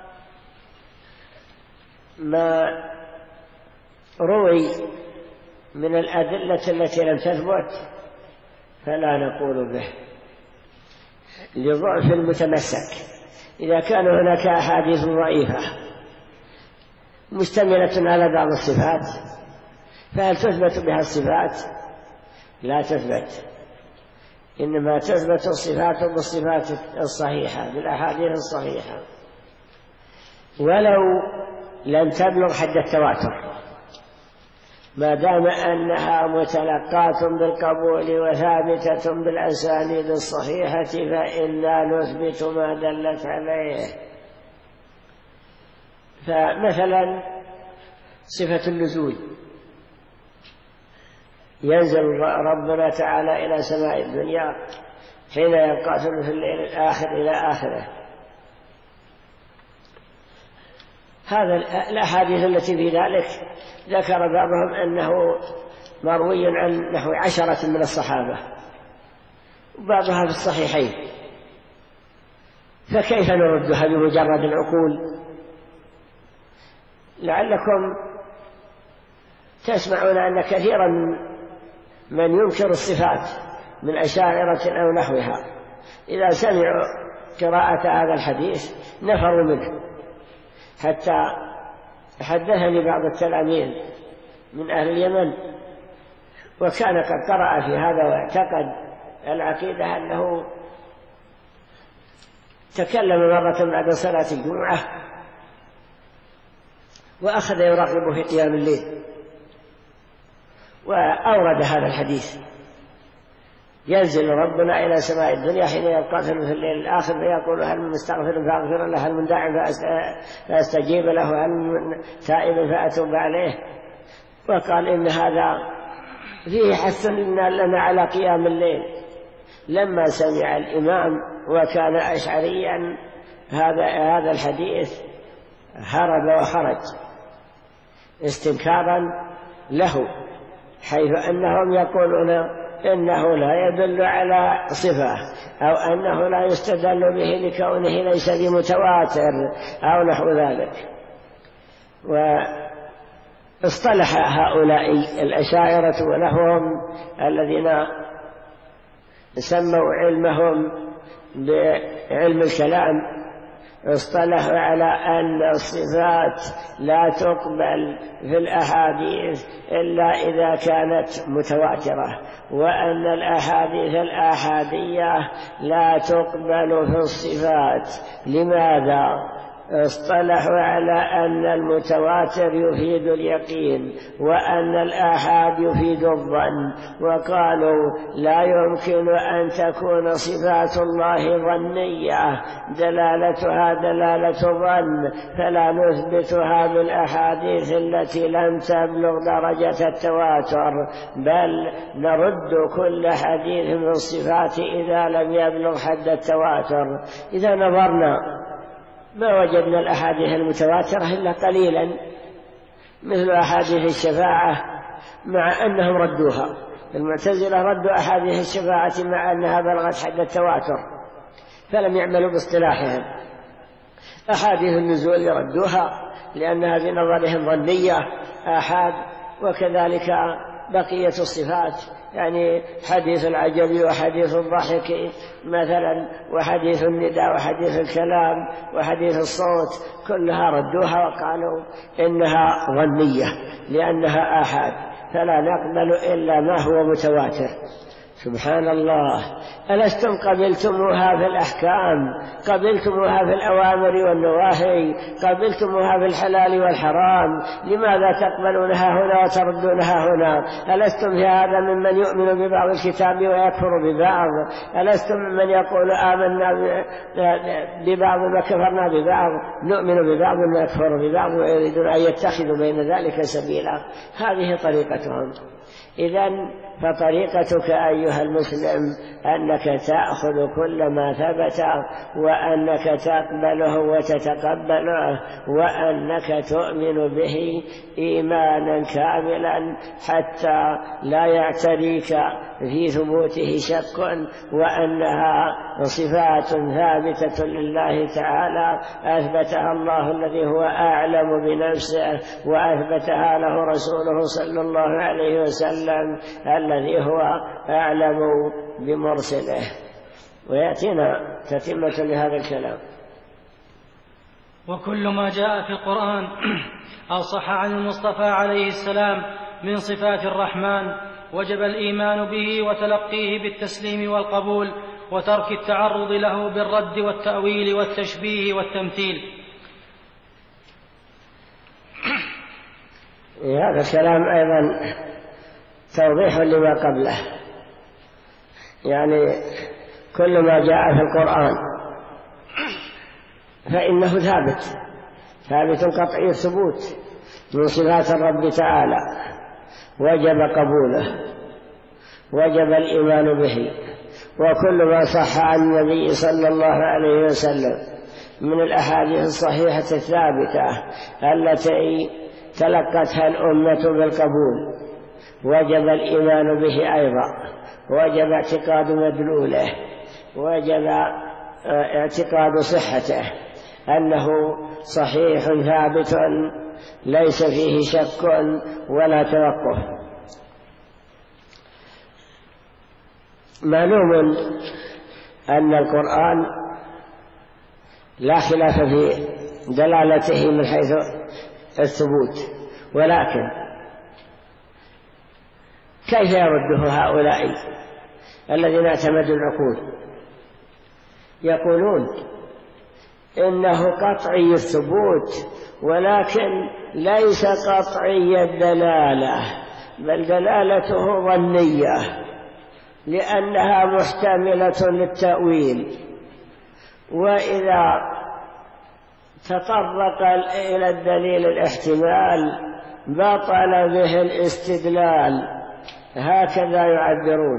ما روي من الأدلة التي لم تثبت فلا نقول به لضعف المتمسك. إذا كان هناك أحاديث ضعيفة مشتملة على بعض الصفات فهل تثبت بها الصفات؟ لا تثبت، إنما تثبت الصفات بالصفات الصحيحة بالأحاديث الصحيحة ولو لم تبلغ حد التواتر، ما دام أنها متلقاة بالقبول وثابتة بالأسانيد الصحيحة فإنا نثبت ما دلت عليه. فمثلا صفة النزول، ينزل ربنا تعالى إلى سماء الدنيا حين يبقى ثلث الليل الآخر إلى آخره. هذا الأحاديث التي في ذلك ذكر بعضهم أنه مروي عن نحو 10 من الصحابة وبعضها في الصحيحين، فكيف نردها بمجرد العقول؟ لعلكم تسمعون أن كثيرا من ينكر الصفات من أشاعرة أو نحوها إذا سمعوا قراءة هذا الحديث نفروا منه. حتى حدثني بعض التلاميذ من أهل اليمن وكان قد قرأ في هذا واعتقد العقيدة أنه تكلم مرة بعد صلاة الجمعة وأخذ يراقب في قيام الليل وأورد هذا الحديث: ينزل ربنا إلى سماء الدنيا حين يبقى ثلث الليل الآخر فيقول هل من مستغفر فأغفر له، هل من داع فأستجيب له، هل من تائب فأتوب عليه. وقال إن هذا فيه حث لنا على قيام الليل. لما سمع الإمام وكان أشعريا هذا الحديث هرب وخرج استنكارا له، حيث أنهم يقولون إنه لا يدل على صفة أو أنه لا يستدل به لكونه ليس بمتواتر أو نحو ذلك. واصطلح هؤلاء الأشاعرة ونحوهم الذين سموا علمهم بعلم الكلام، اصطلحوا على أن الصفات لا تقبل في الأحاديث إلا إذا كانت متواترة، وأن الأحاديث الآحادية لا تقبل في الصفات. لماذا؟ اصطلحوا على أن المتواتر يفيد اليقين وأن الآحاد يفيد الظن، وقالوا لا يمكن أن تكون صفات الله ظنية دلالتها دلالة ظن، فلا نثبتها بالأحاديث التي لم تبلغ درجة التواتر، بل نرد كل حديث من الصفات إذا لم يبلغ حد التواتر. إذا نظرنا ما وجدنا الأحاديث المتواترة إلا قليلا، مثل أحاديث الشفاعة مع أنهم ردوها. المعتزلة ردوا أحاديث الشفاعة مع أنها بلغت حد التواتر فلم يعملوا باصطلاحهم. أحاديث النزول ردوها لأنها بنظرهم ظنية آحاد، وكذلك بقية الصفات، يعني حديث العجب وحديث الضحك مثلا، وحديث النداء وحديث الكلام وحديث الصوت، كلها ردوها وقالوا إنها ظنية لأنها آحاد، فلا نقبل إلا ما هو متواتر. سبحان الله، ألستم قبلتموها في الأحكام، قبلتموها في الأوامر والنواهي، قبلتموها في الحلال والحرام، لماذا تقبلونها هنا وتردونها هنا؟ ألستم في هذا ممن يؤمن ببعض الكتاب ويكفر ببعض؟ ألستم ممن يقول آمنا ببعض وكفرنا ببعض؟ نؤمن ببعض ونكفر ببعض ويريدون أن يتخذوا بين ذلك سبيلا. هذه طريقتهم. إذن فطريقتك أيها المسلم أنك تأخذ كل ما ثبت، وأنك تقبله وتتقبله، وأنك تؤمن به إيمانا كاملا حتى لا يعتريك في ثبوته شك، وأنها صفات ثابتة لله تعالى أثبتها الله الذي هو أعلم بنفسه، وأثبتها له رسوله صلى الله عليه وسلم الذي هو أعلم بمرسله. ويأتينا تتمة لهذا الكلام. وكل ما جاء في القرآن أو صح عن المصطفى عليه السلام من صفات الرحمن وجب الإيمان به وتلقيه بالتسليم والقبول، وترك التعرض له بالرد والتأويل والتشبيه والتمثيل. هذا الكلام أيضا توضيح لما قبله، يعني كل ما جاء في القرآن فإنه ثابت قطعي الثبوت من صفات الرب تعالى، وجب قبوله، وجب الإيمان به. وكل ما صح عن النبي صلى الله عليه وسلم من الأحاديث الصحيحة الثابتة التي تلقتها الأمة بالقبول وجب الإيمان به أيضا، وجب اعتقاد مدلوله، وجب اعتقاد صحته، أنه صحيح ثابت ليس فيه شك ولا توقف. معلوم أن القرآن لا خلاف في دلالته من حيث الثبوت، ولكن كيف يرده هؤلاء الذين اعتمدوا العقول؟ يقولون إنه قطعي الثبوت ولكن ليس قطعي الدلالة، بل دلالته ظنية لأنها محتملة للتأويل، وإذا تطرق إلى الدليل الاحتمال بطل به الاستدلال، هكذا يعبرون.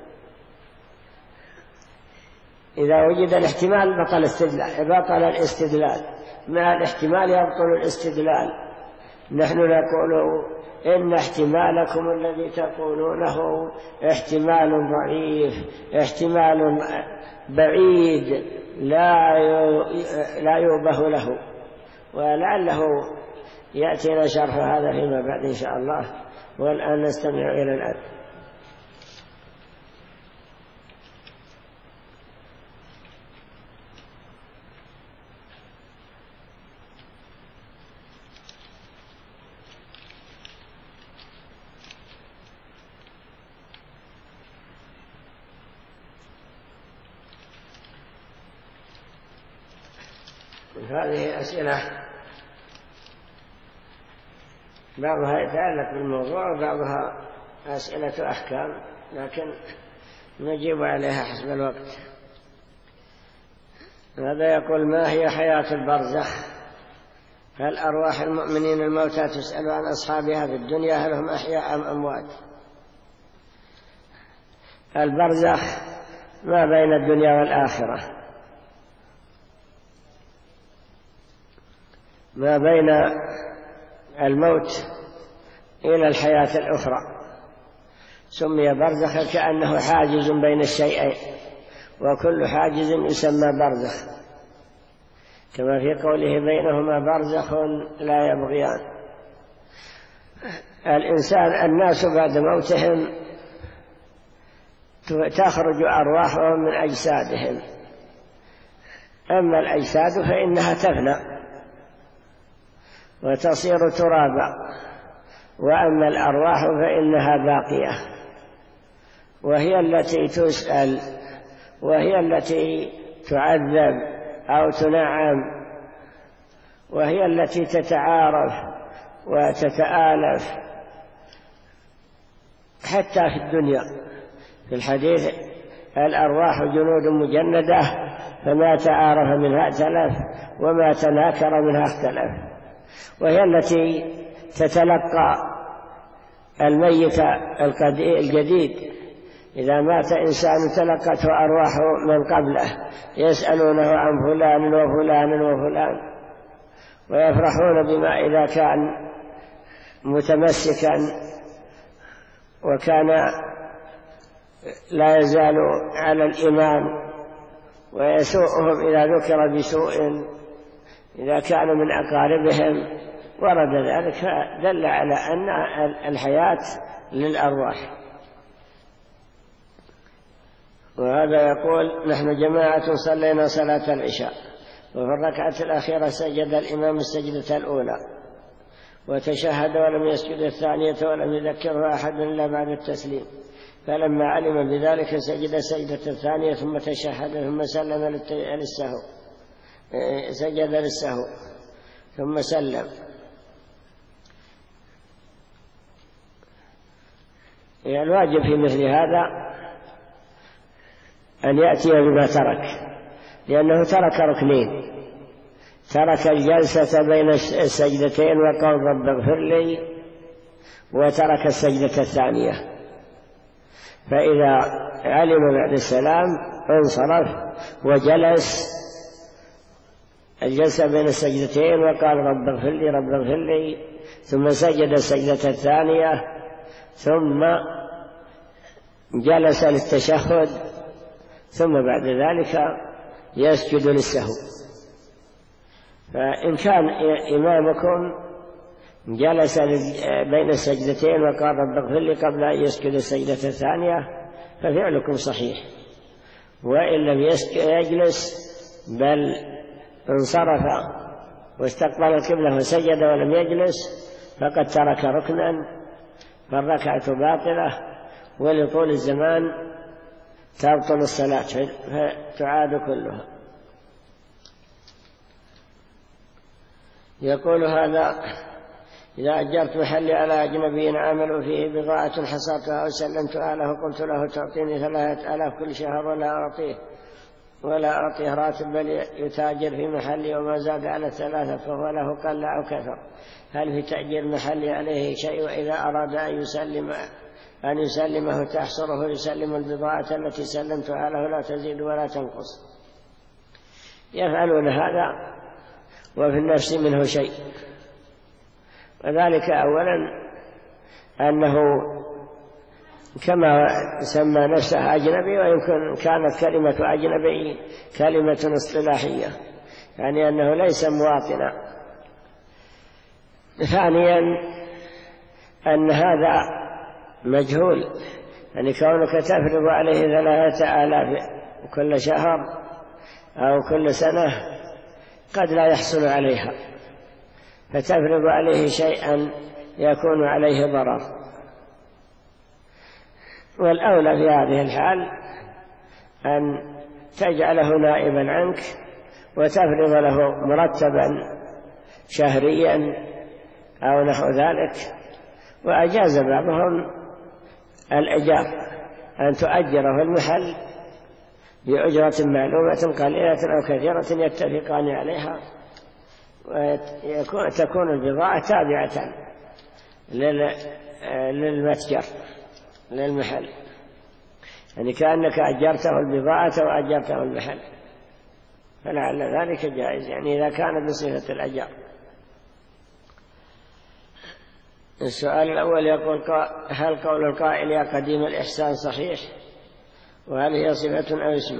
إذا وجد الاحتمال بطل الاستدلال، مع الاحتمال يبطل الاستدلال. نحن نقول إن احتمالكم الذي تقولونه احتمال ضعيف، احتمال بعيد لا يوبه له، ولعله يأتينا شرح هذا فيما بعد إن شاء الله. والآن نستمع إلى الآن. هذه أسئلة بعضها يتعلق بالموضوع وبعضها أسئلة أحكام، لكن نجيب عليها حسب الوقت. هذا يقول: ما هي حياة البرزخ؟ هل أرواح المؤمنين الموتى تسأل عن أصحابها في الدنيا هل هم أحياء أم أموات؟ البرزخ ما بين الدنيا والآخرة، ما بين الموت إلى الحياة الأخرى. سمي برزخا كأنه حاجز بين الشيئين، وكل حاجز يسمى برزخ، كما في قوله: بينهما برزخ لا يبغيان. الناس بعد موتهم تخرج أرواحهم من أجسادهم، أما الأجساد فإنها تفنى وتصير ترابا، وأما الأرواح فإنها باقية، وهي التي تسأل، وهي التي تعذب أو تنعم، وهي التي تتعارف وتتآلف حتى في الدنيا. في الحديث: الأرواح جنود مجندة، فما تعارف منها ائتلف وما تناكر منها اختلف. وهي التي تتلقى الميت الجديد. إذا مات إنسان تلقته أرواح من قبله يسألونه عن فلان وفلان وفلان، ويفرحون بما إذا كان متمسكا وكان لا يزال على الإيمان، ويسوءهم إذا ذكر بسوء إذا كان من أقاربهم. ورد ذلك دل على أن الحياة للأرواح. وهذا يقول: نحن جماعة صلينا صلاة العشاء، وفي الركعة الأخيرة سجد الإمام السجدة الأولى وتشهد ولم يسجد الثانية ولم يذكره أحد إلا بعد التسليم، فلما علم بذلك سجد السجدة الثانية ثم تشهد ثم سلم للسهو، سجد للسهو ثم سلم. الواجب في مثل هذا أن يأتي بما ترك، لأنه ترك ركنين: ترك الجلسة بين السجدتين وقال رب اغفر لي، وترك السجدة الثانية. فإذا علم بعد السلام انصرف وجلس الجلسة بين السجدتين وقال رب اغفر لي رب اغفر لي، ثم سجد السجدة الثانية، ثم جلس للتشهد، ثم بعد ذلك يسجد للسهو. فإن كان إمامكم جلس بين السجدتين وقال رب اغفر لي قبل أن يسجد السجدة الثانية ففعلكم صحيح، وإن لم يجلس بل انصرف واستقبل القبلة وسجد ولم يجلس فقد ترك ركنا، فالركعة باطلة، ولطول الزمان تبطل الصلاة فتعاد كلها. يقول هذا: إذا أجرت محلي على أجنبي عمل فيه بضاعة حصرتها وسلمتها له قلت له تعطيني 3000 كل شهر ولا أعطيه راتب بل يتاجر في محلي وما زاد على 3 فهو له قل أو كثر، هل في تأجير محلي عليه شيء؟ وإذا أراد أن يسلمه تحصره يسلم البضاعة التي سلمتها له لا تزيد ولا تنقص. يفعلون هذا وفي النفس منه شيء، وذلك أولا أنه كما سمى نفسه أجنبي، ويمكن كانت كلمة أجنبي كلمة اصطلاحية، يعني أنه ليس مواطنا، ثانيا أن هذا مجهول، يعني كونك تفرض عليه 3000 كل شهر أو كل سنة قد لا يحصل عليها، فتفرض عليه شيئا يكون عليه ضرر. والأولى في هذه الحال أن تجعله نائبا عنك وتفرض له مرتبا شهريا أو نحو ذلك. وأجاز بعضهم الإجار، أن تؤجره المحل بأجرة معلومة قليلة أو كثيرة يتفقان عليها، وتكون البضاعة تابعة للمتجر للمحل، يعني كأنك أجرته البضاعة وأجرته المحل، فلعل ذلك جائز، يعني إذا كان بصفة الأجار. السؤال الأول يقول: هل قول القائل يا قديم الإحسان صحيح؟ وهل هي صفة أو اسم؟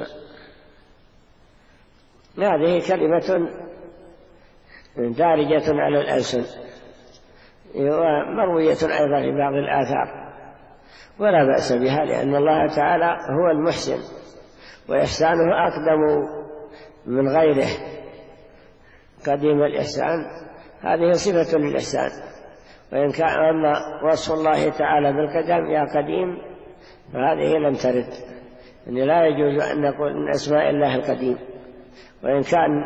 هذه كلمة دارجة على الألسن، ومروية أيضا في بعض الآثار، ولا بأس بها، لأن الله تعالى هو المحسن وإحسانه أقدم من غيره. قديم الإحسان هذه صفة للإحسان، وإن كان أما وصف الله تعالى بالقدم يا قديم فهذه لم ترد، يعني لا يجوز أن نقول من أسماء الله القديم، وإن كان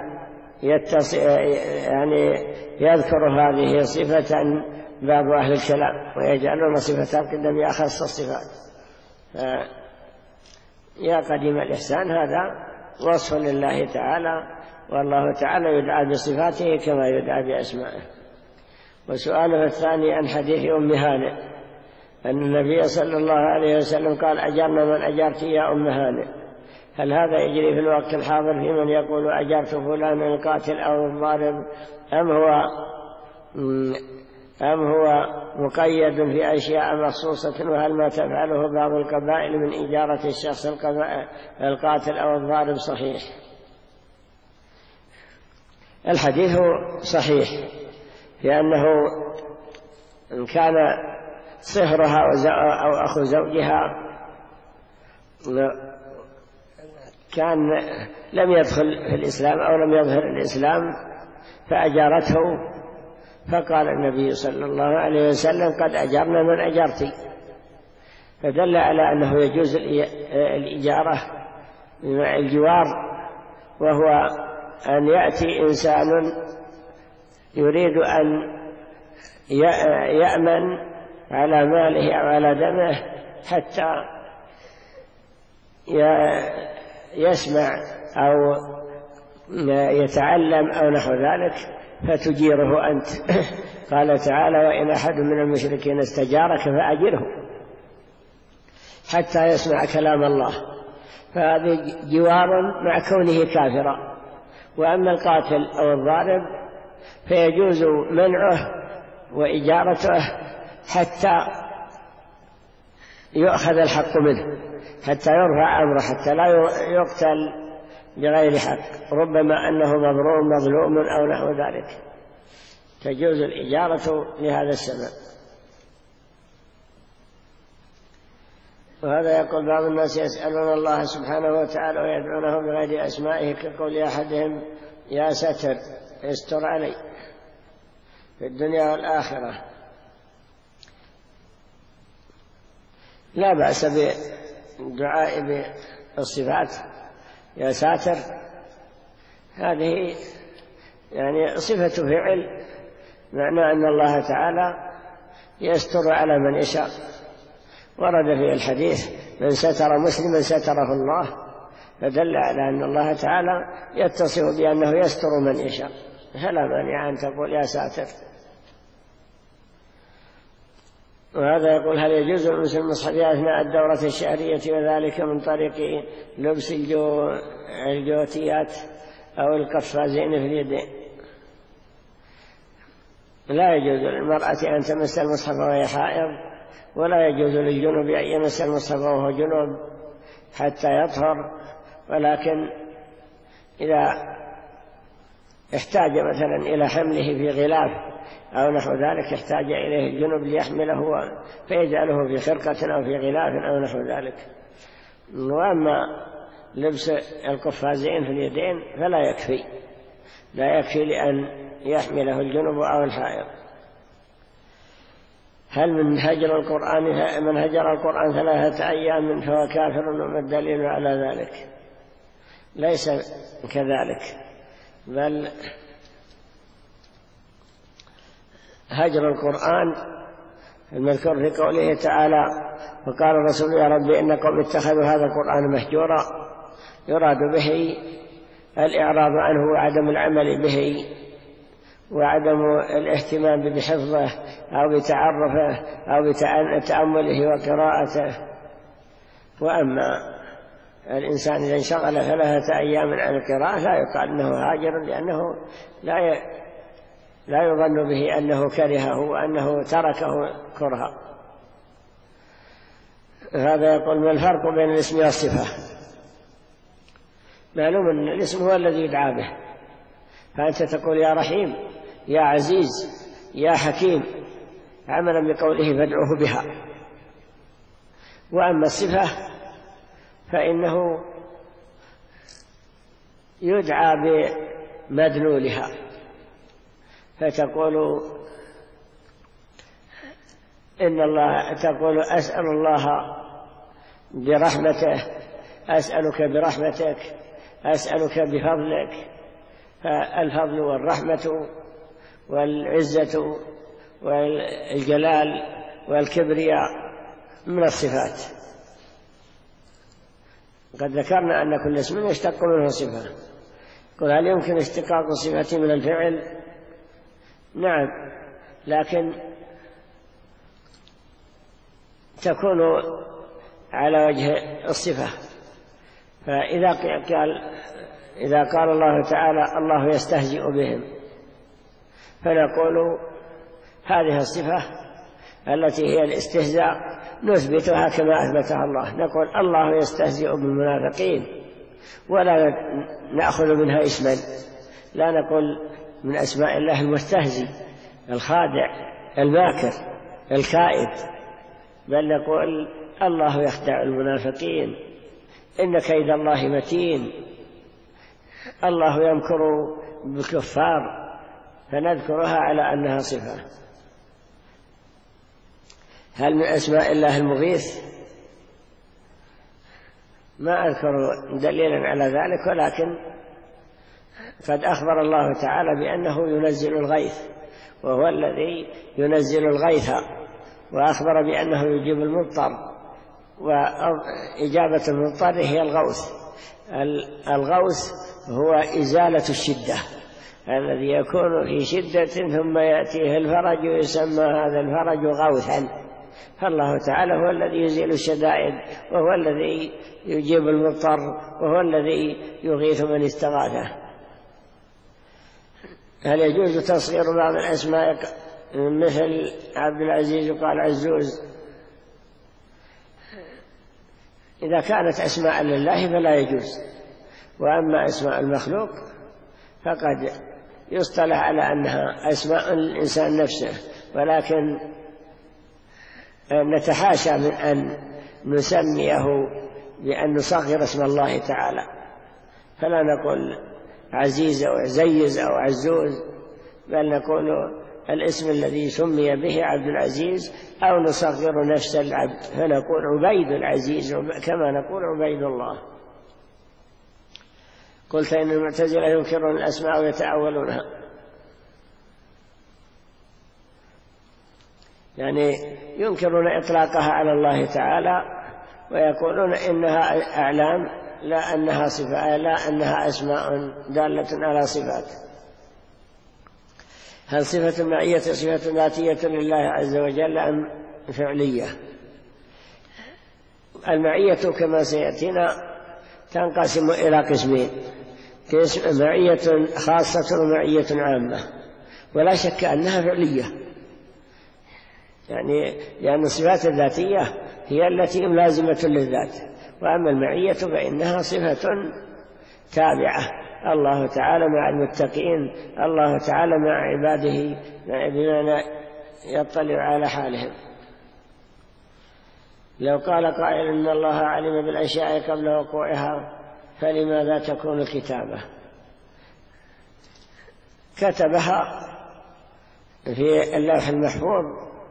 يعني يذكر هذه صفة بعض أهل الكلام ويجعلون صفة القدم أخص الصفات. يا قديم الإحسان هذا وصف لله تعالى، والله تعالى يدعى بصفاته كما يدعى بأسمائه. وسؤاله الثاني عن حديث أم هانئ أن النبي صلى الله عليه وسلم قال: أجرنا من أجرت يا أم هانئ. هل هذا يجري في الوقت الحاضر في من يقول أجرت فلان القاتل أو الضارب، أم هو مقيد في أشياء مخصوصة؟ وهل ما تفعله بعض القبائل من إجارة الشخص القاتل أو الضارب صحيح؟ الحديث صحيح، لأنه إن كان صهرها أو أخو زوجها كان لم يدخل في الإسلام أو لم يظهر الإسلام فأجارته، فقال النبي صلى الله عليه وسلم: قد أجرنا من أجرتي، فدل على أنه يجوز الإجارة بمع الجوار، وهو أن يأتي إنسان يريد أن يأمن على ماله أو على دمه حتى يسمع أو يتعلم أو نحو ذلك، فتجيره أنت. قال تعالى: وإن أحد من المشركين استجارك فأجره حتى يسمع كلام الله، فهذا جوار مع كونه كافرا. وأما القاتل أو الضارب فيجوز منعه وإجارته حتى يؤخذ الحق منه، حتى يرفع أمره، حتى لا يقتل بغير حق، ربما أنه مظلوم أو نحو ذلك، تجوز الإجارة لهذا السبب. وهذا يقول بعض الناس يسألون الله سبحانه وتعالى ويدعونه بغير أسمائه، كقول أحدهم: يا ستر استر علي في الدنيا والآخرة. لا بأس بالدعاء بالصفات، يا ساتر هذه يعني صفة فعل، معنى أن الله تعالى يستر على من يشاء. ورد في الحديث: من ستر مسلما ستره الله، فدل على أن الله تعالى يتصف بأنه يستر من يشاء، فلا مانع أن تقول يا ساتر. وهذا يقول: هل يجوز لبس المصحف أثناء الدورة الشهرية وذلك من طريق لبس الجوتيات أو القفازين في اليدين؟ لا يجوز للمرأة أن تمس المصحف وهي حائض، ولا يجوز للجنوب أن يمس المصحف وهو جنوب حتى يطهر، ولكن إذا احتاج مثلا إلى حمله في غلاف أو نحو ذلك، احتاج إليه الجنب ليحمله فيجعله في خرقة أو في غلاف أو نحو ذلك. وأما لبس القفازين في اليدين فلا يكفي، لا يكفي لأن يحمله الجنب أو الحائض. هل من هجر القرآن 3 أيام فهو كافر؟ وما الدليل على ذلك؟ ليس كذلك، بل هجر القرآن المذكور في قوله تعالى: وقال الرسول يا رب إن قوم اتخذوا هذا القرآن مهجورا، يراد به الإعراض عنه وعدم العمل به وعدم الاهتمام بحفظه أو بتعرفه أو بتأمله وقراءته. وأما الإنسان إذا انشغل 3 أيام عن القراءة لا يقال أنه هاجر، لأنه لا يظن به أنه كرهه وأنه تركه كرها. هذا يقول: ما الفرق بين الاسم والصفة؟ معلوم أن الاسم هو الذي يدعى به، فأنت تقول يا رحيم، يا عزيز، يا حكيم، عملا بقوله فادعوه بها. وأما الصفة فإنه يدعى بمدلولها، فتقول تقول أسأل الله برحمته، أسألك برحمتك، أسألك بفضلك. فالفضل والرحمة والعزة والجلال والكبرياء من الصفات. قد ذكرنا أن كل اسم يشتق منه صفة. قل هل يمكن اشتقاق الصفة من الفعل؟ نعم، لكن تكون على وجه الصفة. فإذا قال الله تعالى الله يستهزئ بهم، فنقول هذه الصفة التي هي الاستهزاء نثبتها كما أثبتها الله، نقول الله يستهزئ بالمنافقين، ولا نأخذ منها اسما، لا نقول من أسماء الله المستهزئ الخادع الماكر الكائد، بل نقول الله يخدع المنافقين، إن كيد الله متين، الله يمكر بالكفار، فنذكرها على أنها صفة. هل من أسماء الله المغيث؟ ما أذكر دليلا على ذلك، ولكن قد أخبر الله تعالى بأنه ينزل الغيث، وهو الذي ينزل الغيث، وأخبر بأنه يجيب المضطر، وإجابة المضطر هي الغوث. الغوث هو إزالة الشدة، الذي يكون في شدة ثم يأتيه الفرج ويسمى هذا الفرج غوثا. فالله تعالى هو الذي يزيل الشدائد، وهو الذي يجيب المضطر، وهو الذي يغيث من استغاثه. هل يجوز تصغير بعض الأسماء مثل عبد العزيز وقال عزوز؟ إذا كانت أسماء لله فلا يجوز، وأما أسماء المخلوق فقد يصطلح على أنها أسماء الإنسان نفسه، ولكن نتحاشى من أن نسميه بأن نصغر اسم الله تعالى، فلا نقول عزيز أو عزيز أو عزوز، بل نقول الاسم الذي سمي به عبد العزيز، أو نصغر نفس العبد فنقول عبيد العزيز كما نقول عبيد الله. قلت إن المعتزلة ينكرون الأسماء ويتأولونها، يعني ينكرون إطلاقها على الله تعالى، ويقولون إنها أعلام لا أنها صفة، لا أنها أسماء دالة على صفات. هل صفة المعية صفة ذاتية لله عز وجل أم فعلية؟ المعية كما سيأتينا تنقسم إلى قسمين: معية خاصة ومعية عامة، ولا شك أنها فعلية، يعني لأن الصفات الذاتية هي التي ملازمة للذات، وأما المعية فإنها صفة تابعة الله تعالى مع المتقين، الله تعالى مع عباده بما يطلع على حالهم. لو قال قائل إن الله علم بالأشياء قبل وقوعها فلماذا تكون الكتابة؟ كتبها في اللوح المحفوظ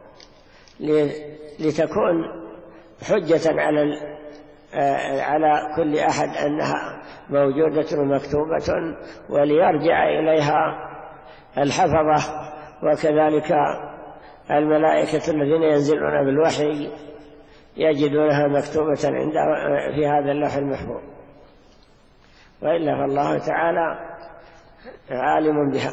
لتكون حجة على كل أحد أنها موجودة ومكتوبة، وليرجع إليها الحفظة، وكذلك الملائكة الذين ينزلون بالوحي يجدونها مكتوبة في هذا اللوح المحفوظ، وإلا فالله تعالى عالم بها.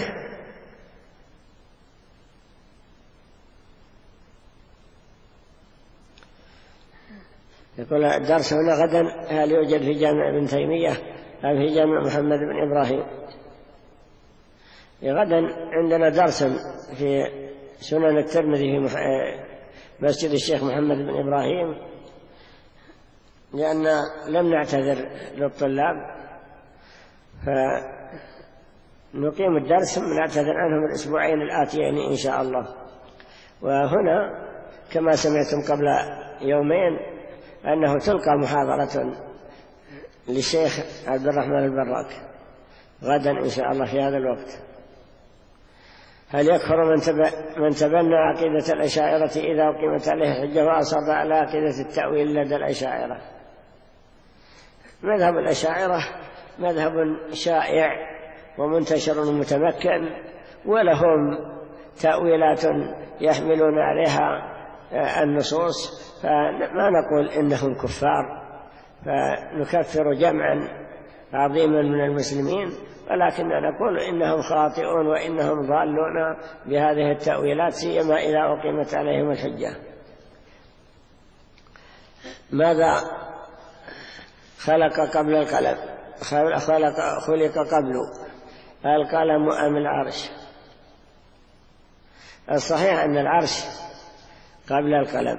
يقول الدرس هنا غدا هل يوجد في جامع ابن تيمية أو في جامع محمد بن إبراهيم؟ غدا عندنا درس في سنن الترمذي في مسجد الشيخ محمد بن إبراهيم، لأن لم نعتذر للطلاب فنقيم الدرس ثم نعتذر عنهم الأسبوعين الآتيين إن شاء الله. وهنا كما سمعتم قبل يومين أنه تلقى محاضرة للشيخ عبد الرحمن البراك غدا إن شاء الله في هذا الوقت. هل يكفر من تبنى عقيدة الأشاعرة إذا أقيمت عليه حجة وأصر على عقيدة التأويل لدى الأشاعرة؟ مذهب الأشاعرة مذهب شائع ومنتشر ومتمكن، ولهم تأويلات يحملون عليها النصوص، فما نقول إنهم كفار فنكفر جمعا عظيما من المسلمين، ولكننا نقول إنهم خاطئون وإنهم ضالون بهذه التأويلات، سيما إذا أقيمت عليهم الحجة. ماذا خلق قبل القلم؟ خلق قبل القلم أم العرش؟ الصحيح أن العرش قبل القلم،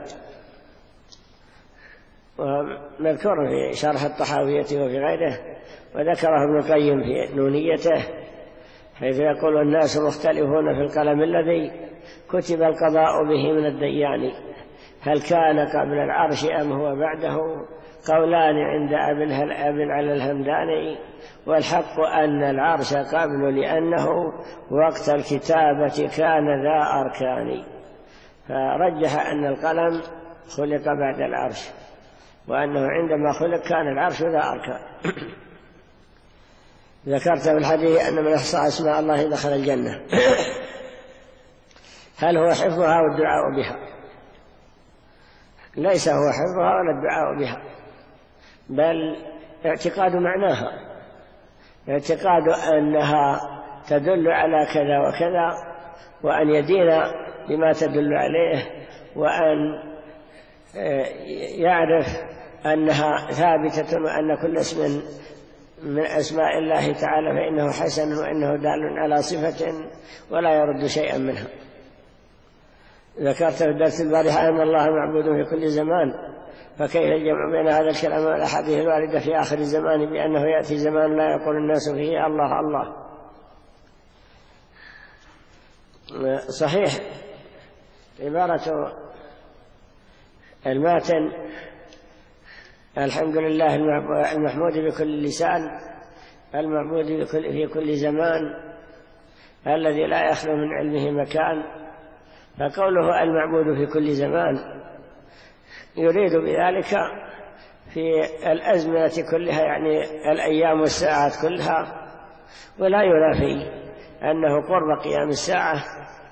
ومذكور في شرح الطحاوية وفي غيره، وذكره ابن القيم في نونيته حيث يقول الناس مختلفون في القلم الذي كتب القضاء به من الديان، هل كان قبل العرش أم هو بعده؟ قولان عند أبن على الهمداني، والحق أن العرش قبل لأنه وقت الكتابة كان ذا أركان، فرجح أن القلم خلق بعد العرش، وأنه عندما خلق كان العرش ذا أركان. ذكرت في الحديث أن من أحصى أسماء الله دخل الجنة. هل هو حفظها والدعاء بها؟ ليس هو حفظها ولا الدعاء بها، بل اعتقاد معناها، اعتقاد أنها تدل على كذا وكذا، وأن يدين بما تدل عليه، وأن يعرف أنها ثابتة، وأن كل اسم من أسماء الله تعالى فإنه حسن وإنه دال على صفة ولا يرد شيئا منها. ذكرت في الدرس البارحة أن الله معبود في كل زمان، فكيف الجمع بين هذا الكلام والأحاديث الواردة في آخر الزمان بأنه يأتي زمان لا يقول الناس فيه الله الله؟ صحيح عبارة الماتن الحمد لله المحمود بكل لسان المعبود في كل زمان الذي لا يخلو من علمه مكان، فقوله المعبود في كل زمان يريد بذلك في الأزمنة كلها، يعني الأيام والساعات كلها، ولا ينافي أنه قرب قيام الساعة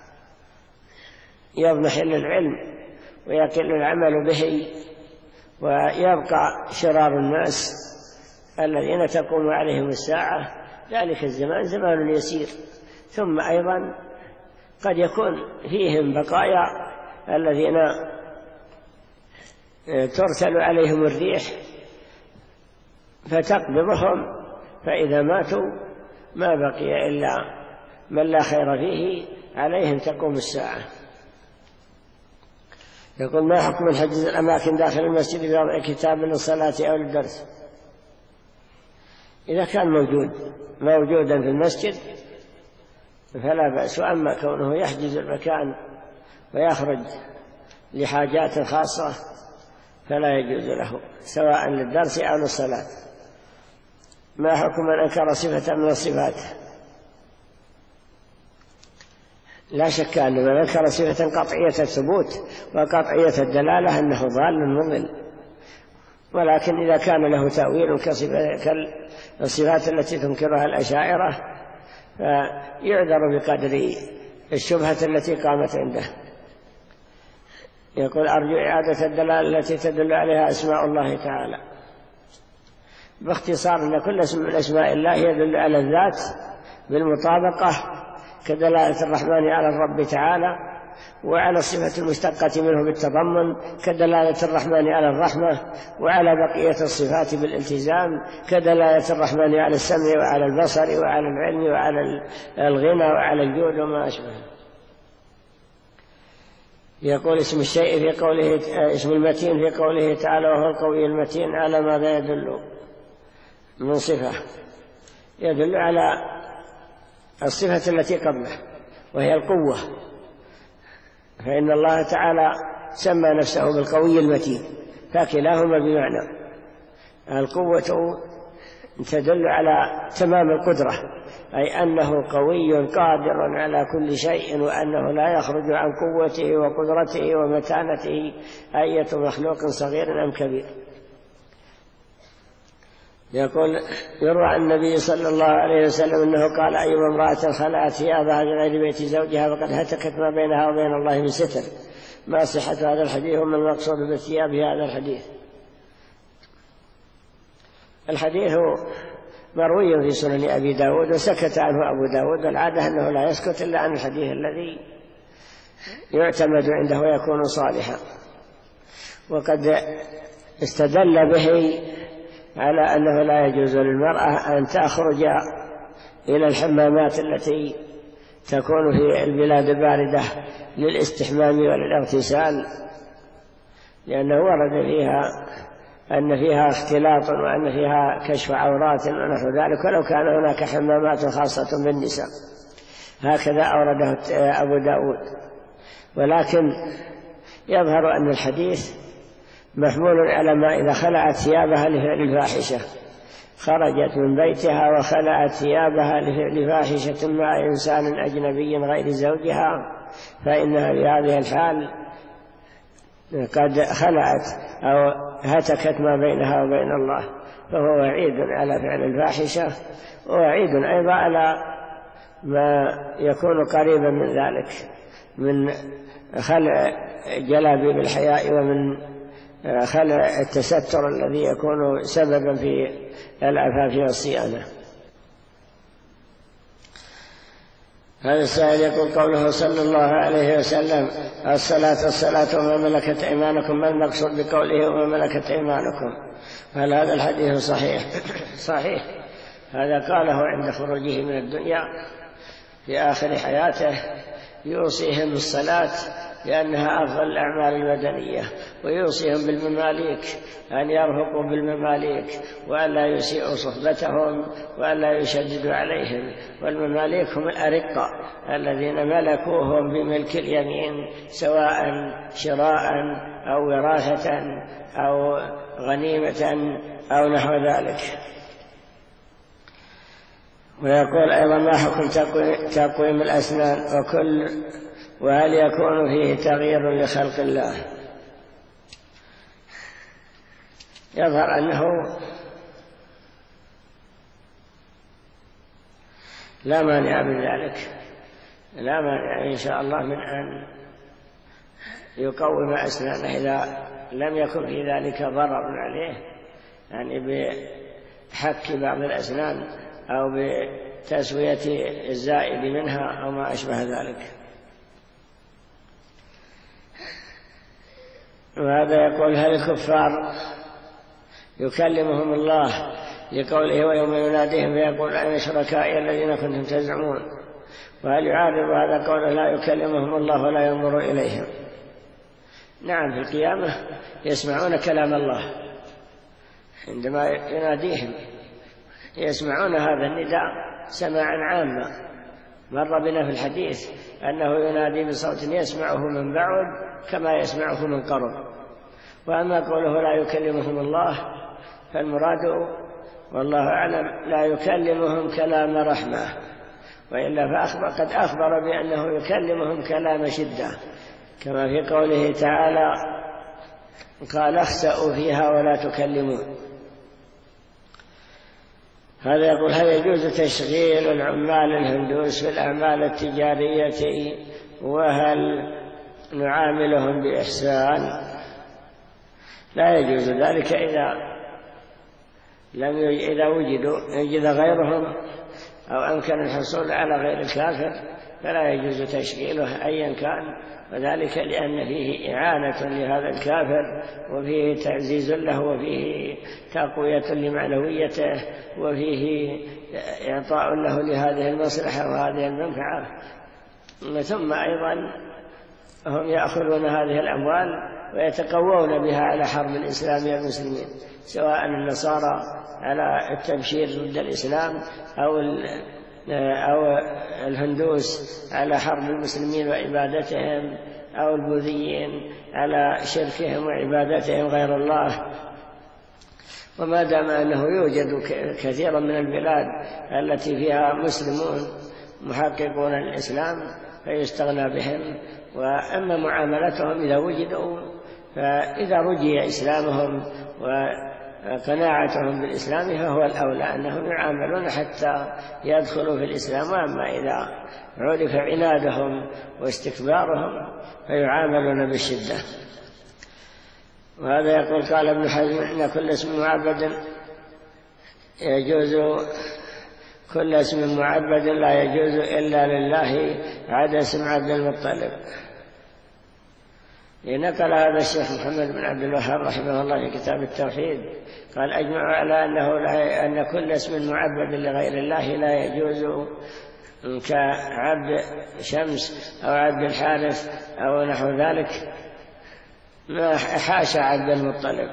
يضمحل العلم ويقل العمل به، ويبقى شرار الناس الذين تقوم عليهم الساعة ذلك الزمان زمان يسير، ثم أيضا قد يكون فيهم بقايا الذين ترسل عليهم الريح فتقبضهم، فإذا ماتوا ما بقي إلا من لا خير فيه عليهم تقوم الساعة. يقول ما حكم الحجز الأماكن داخل المسجد بوضع كتاب للصلاة أو للدرس؟ إذا كان موجودا في المسجد فلا بأس، وأما كونه يحجز المكان ويخرج لحاجات خاصة فلا يجوز له سواء للدرس أو للصلاة. ما حكم من أنكر صفة من الصفات؟ لا شك أن من أنكر صفة قطعية الثبوت وقطعية الدلالة أنه ضال مضل، ولكن إذا كان له تأويل كالصفات التي تنكرها الأشاعرة فيعذر بقدر الشبهة التي قامت عنده. يقول: أرجو إعادة الدلالة التي تدل عليها أسماء الله تعالى. باختصار أن كل اسم من أسماء الله يدل على الذات بالمطابقة كدلالة الرحمن على الرب تعالى، وعلى الصفة المشتقة منه بالتضمن كدلالة الرحمن على الرحمة، وعلى بقية الصفات بالالتزام كدلالة الرحمن على السمع وعلى البصر وعلى العلم وعلى الغنى وعلى الجود وما أشبه. يقول: اسم الشيء في قوله اسم المتين في قوله تعالى وهو القوي المتين على ماذا يدل من صفة؟ يدل على الصفة التي قبله وهي القوة، فإن الله تعالى سمى نفسه بالقوي المتين، فكلاهما بمعنى. القوة تدل على تمام القدرة، أي أنه قوي قادر على كل شيء، وأنه لا يخرج عن قوته وقدرته ومتانته أية مخلوق صغير أم كبير. يقول: يروى عن النبي صلى الله عليه وسلم أنه قال: أيما امرأة خلعت ثيابها بغير بيت زوجها فقد هتكت ما بينها وبين الله من ستر. ما صحة هذا الحديث وما المقصود بالثياب هذا الحديث؟ الحديث مروي في سنن أبي داود وسكت عنه أبو داود، والعادة أنه لا يسكت إلا عن الحديث الذي يعتمد عنده ويكون صالحا، وقد استدل به على أنه لا يجوز للمرأة أن تخرج إلى الحمامات التي تكون في البلاد الباردة للاستحمام وللاغتسال، لأنه ورد فيها أن فيها اختلاط وأن فيها كشف عورات ونحو ذلك، ولو كان هناك حمامات خاصة بالنساء. هكذا أورده أبو داود. ولكن يظهر أن الحديث محمول على ما إذا خلعت ثيابها لفعل الفاحشة، خرجت من بيتها وخلعت ثيابها لفعل فاحشة مع إنسان أجنبي غير زوجها، فإنها بهذه الحال قد خلعت أو هتكت ما بينها وبين الله، فهو وعيد على فعل الفاحشة، ووعيد أيضا على ما يكون قريبا من ذلك من خلع جلابيب الحياء ومن خلع التستر الذي يكون سببا في العفاف والصيانة. هذا السائل يقول: قوله صلى الله عليه وسلم: الصلاة وما ملكت أيمانكم، ما المقصود بقوله وما ملكت أيمانكم؟ هل هذا الحديث صحيح؟ صحيح، هذا قاله عند خروجه من الدنيا في آخر حياته، يوصيهم بالصلاة لأنها أفضل الأعمال المدنية، ويوصيهم بالمماليك أن يرفقوا بالمماليك وأن لا يسيئوا صحبتهم وأن لا يشددوا عليهم. والمماليك هم الأرقة الذين ملكوهم بملك اليمين، سواء شراء أو وراثة أو غنيمة أو نحو ذلك. ويقول أيضا: ما حكم تقويم الأسنان وهل يكون فيه تغيير لخلق الله؟ يظهر أنه لا مانع من ذلك، لا مانع إن شاء الله من أن يقوم أسنانه إذا لم يكن في ذلك ضرر عليه، يعني بحك بعض الأسنان أو بتسوية الزائد منها أو ما أشبه ذلك. وهذا يقول: هل الكفار يكلمهم الله لقوله ويوم يناديهم فيقول أين شركائي الذين كنتم تزعمون؟ وهل يعارض هذا قوله لا يكلمهم الله ولا ينظر إليهم؟ نعم، في القيامة يسمعون كلام الله عندما يناديهم، يسمعون هذا النداء سماعا عاما. مر بنا في الحديث أنه ينادي بصوت يسمعه من بعد كما يسمعه من قرب. وأما قوله لا يكلمهم الله فالمراد والله أعلم لا يكلمهم كلام رحمة، وإلا قد أخبر بأنه يكلمهم كلام شدة، كما في قوله تعالى قال اخسأوا فيها ولا تكلمون. هذا يقول هل يجوز تشغيل العمال الهندوس في الأعمال التجارية وهل نعاملهم بإحسان؟ لا يجوز ذلك إذا وجد غيرهم أو أمكن الحصول على غير الكافر فلا يجوز تشغيله أيا كان، وذلك لأن فيه إعانة لهذا الكافر وفيه تعزيز له وفيه تقوية لمعنويته وفيه إعطاء له لهذه المصلحة وهذه المنفعة. ثم أيضا هم يأخذون هذه الأموال ويتقوون بها على حرب الإسلام والمسلمين، سواء النصارى على التبشير ضد الإسلام أو الهندوس على حرب المسلمين وعبادتهم، أو البوذيين على شركهم وعبادتهم غير الله. وما دام أنه يوجد كثيرا من البلاد التي فيها مسلمون محققون الإسلام فيستغنى بهم. وأما معاملتهم إذا وجدوا فإذا رجي إسلامهم وقناعتهم بالإسلام فهو الأولى أنهم يعاملون حتى يدخلوا في الإسلام. وأما إذا عرف عنادهم واستكبارهم فيعاملون بالشدة. وهذا يقول قال ابن حزم إن كل اسم معبد يجوز، كل اسم معبد لا يجوز إلا لله عدا اسم عبد المطلب. لنقل هذا الشيخ محمد بن عبد الوهاب رحمه الله في كتاب التوحيد قال أجمع على أن كل اسم معبد لغير الله لا يجوز كعبد شمس أو عبد الحارث أو نحو ذلك، ما حاشا عبد المطلب.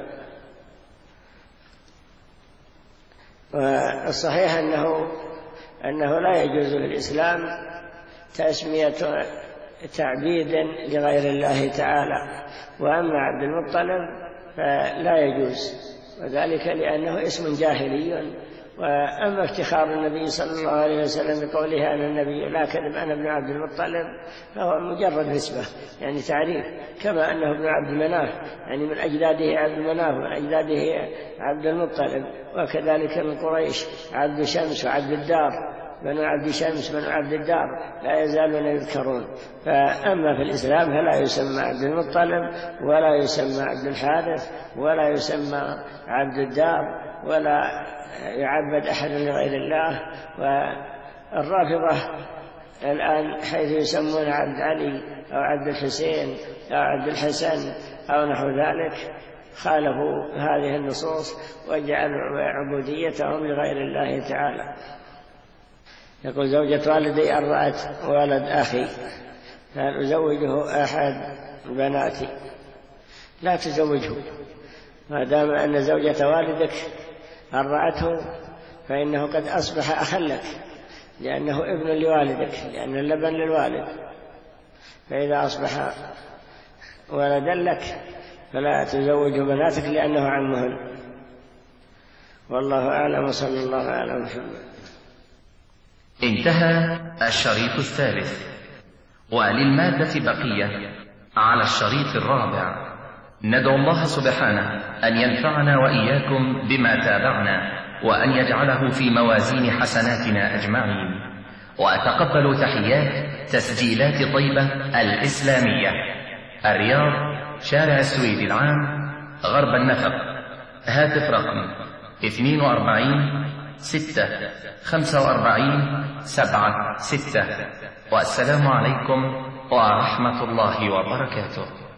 والصحيح أنه لا يجوز للإسلام تسمية تعبيد لغير الله تعالى. وأما عبد المطلب فلا يجوز، وذلك لأنه اسم جاهلي. وأما افتخار النبي صلى الله عليه وسلم بقوله أنا النبي لا كذب أنا ابن عبد المطلب فهو مجرد نسبة، يعني تعريف، كما أنه ابن عبد مناف يعني من أجداده عبد مناف ومن أجداده عبد المطلب. وكذلك من قريش عبد شمس وعبد الدار، بنو عبد شمس بنو عبد الدار لا يزالون يذكرون. فأما في الإسلام فلا يسمى عبد المطلب ولا يسمى عبد الحارث ولا يسمى عبد الدار ولا يعبد أحد لغير الله. والرافضة الآن حيث يسمون عبد علي أو عبد الحسين أو عبد الحسن أو نحو ذلك خالفوا هذه النصوص وجعلوا عبوديتهم لغير الله تعالى. يقول زوجة والدي أرضعت ولد أخي فهل أزوجه أحد بناتي؟ لا تزوجه، ما دام أن زوجة والدك أرضعته فإنه قد أصبح أخا لك، لأنه ابن لوالدك، لأن اللبن للوالد. فإذا أصبح ولدا لك فلا تزوج بناتك لأنه عمهن. والله أعلم وصلى الله على محمد. انتهى الشريط الثالث، وللمادة بقية على الشريط الرابع. ندعو الله سبحانه أن ينفعنا وإياكم بما تابعنا وأن يجعله في موازين حسناتنا أجمعين. وأتقبل تحيات تسجيلات طيبة الإسلامية، الرياض، شارع السويد العام، غرب النفق. هاتف رقم 42-6-45-7-6. والسلام عليكم ورحمة الله وبركاته.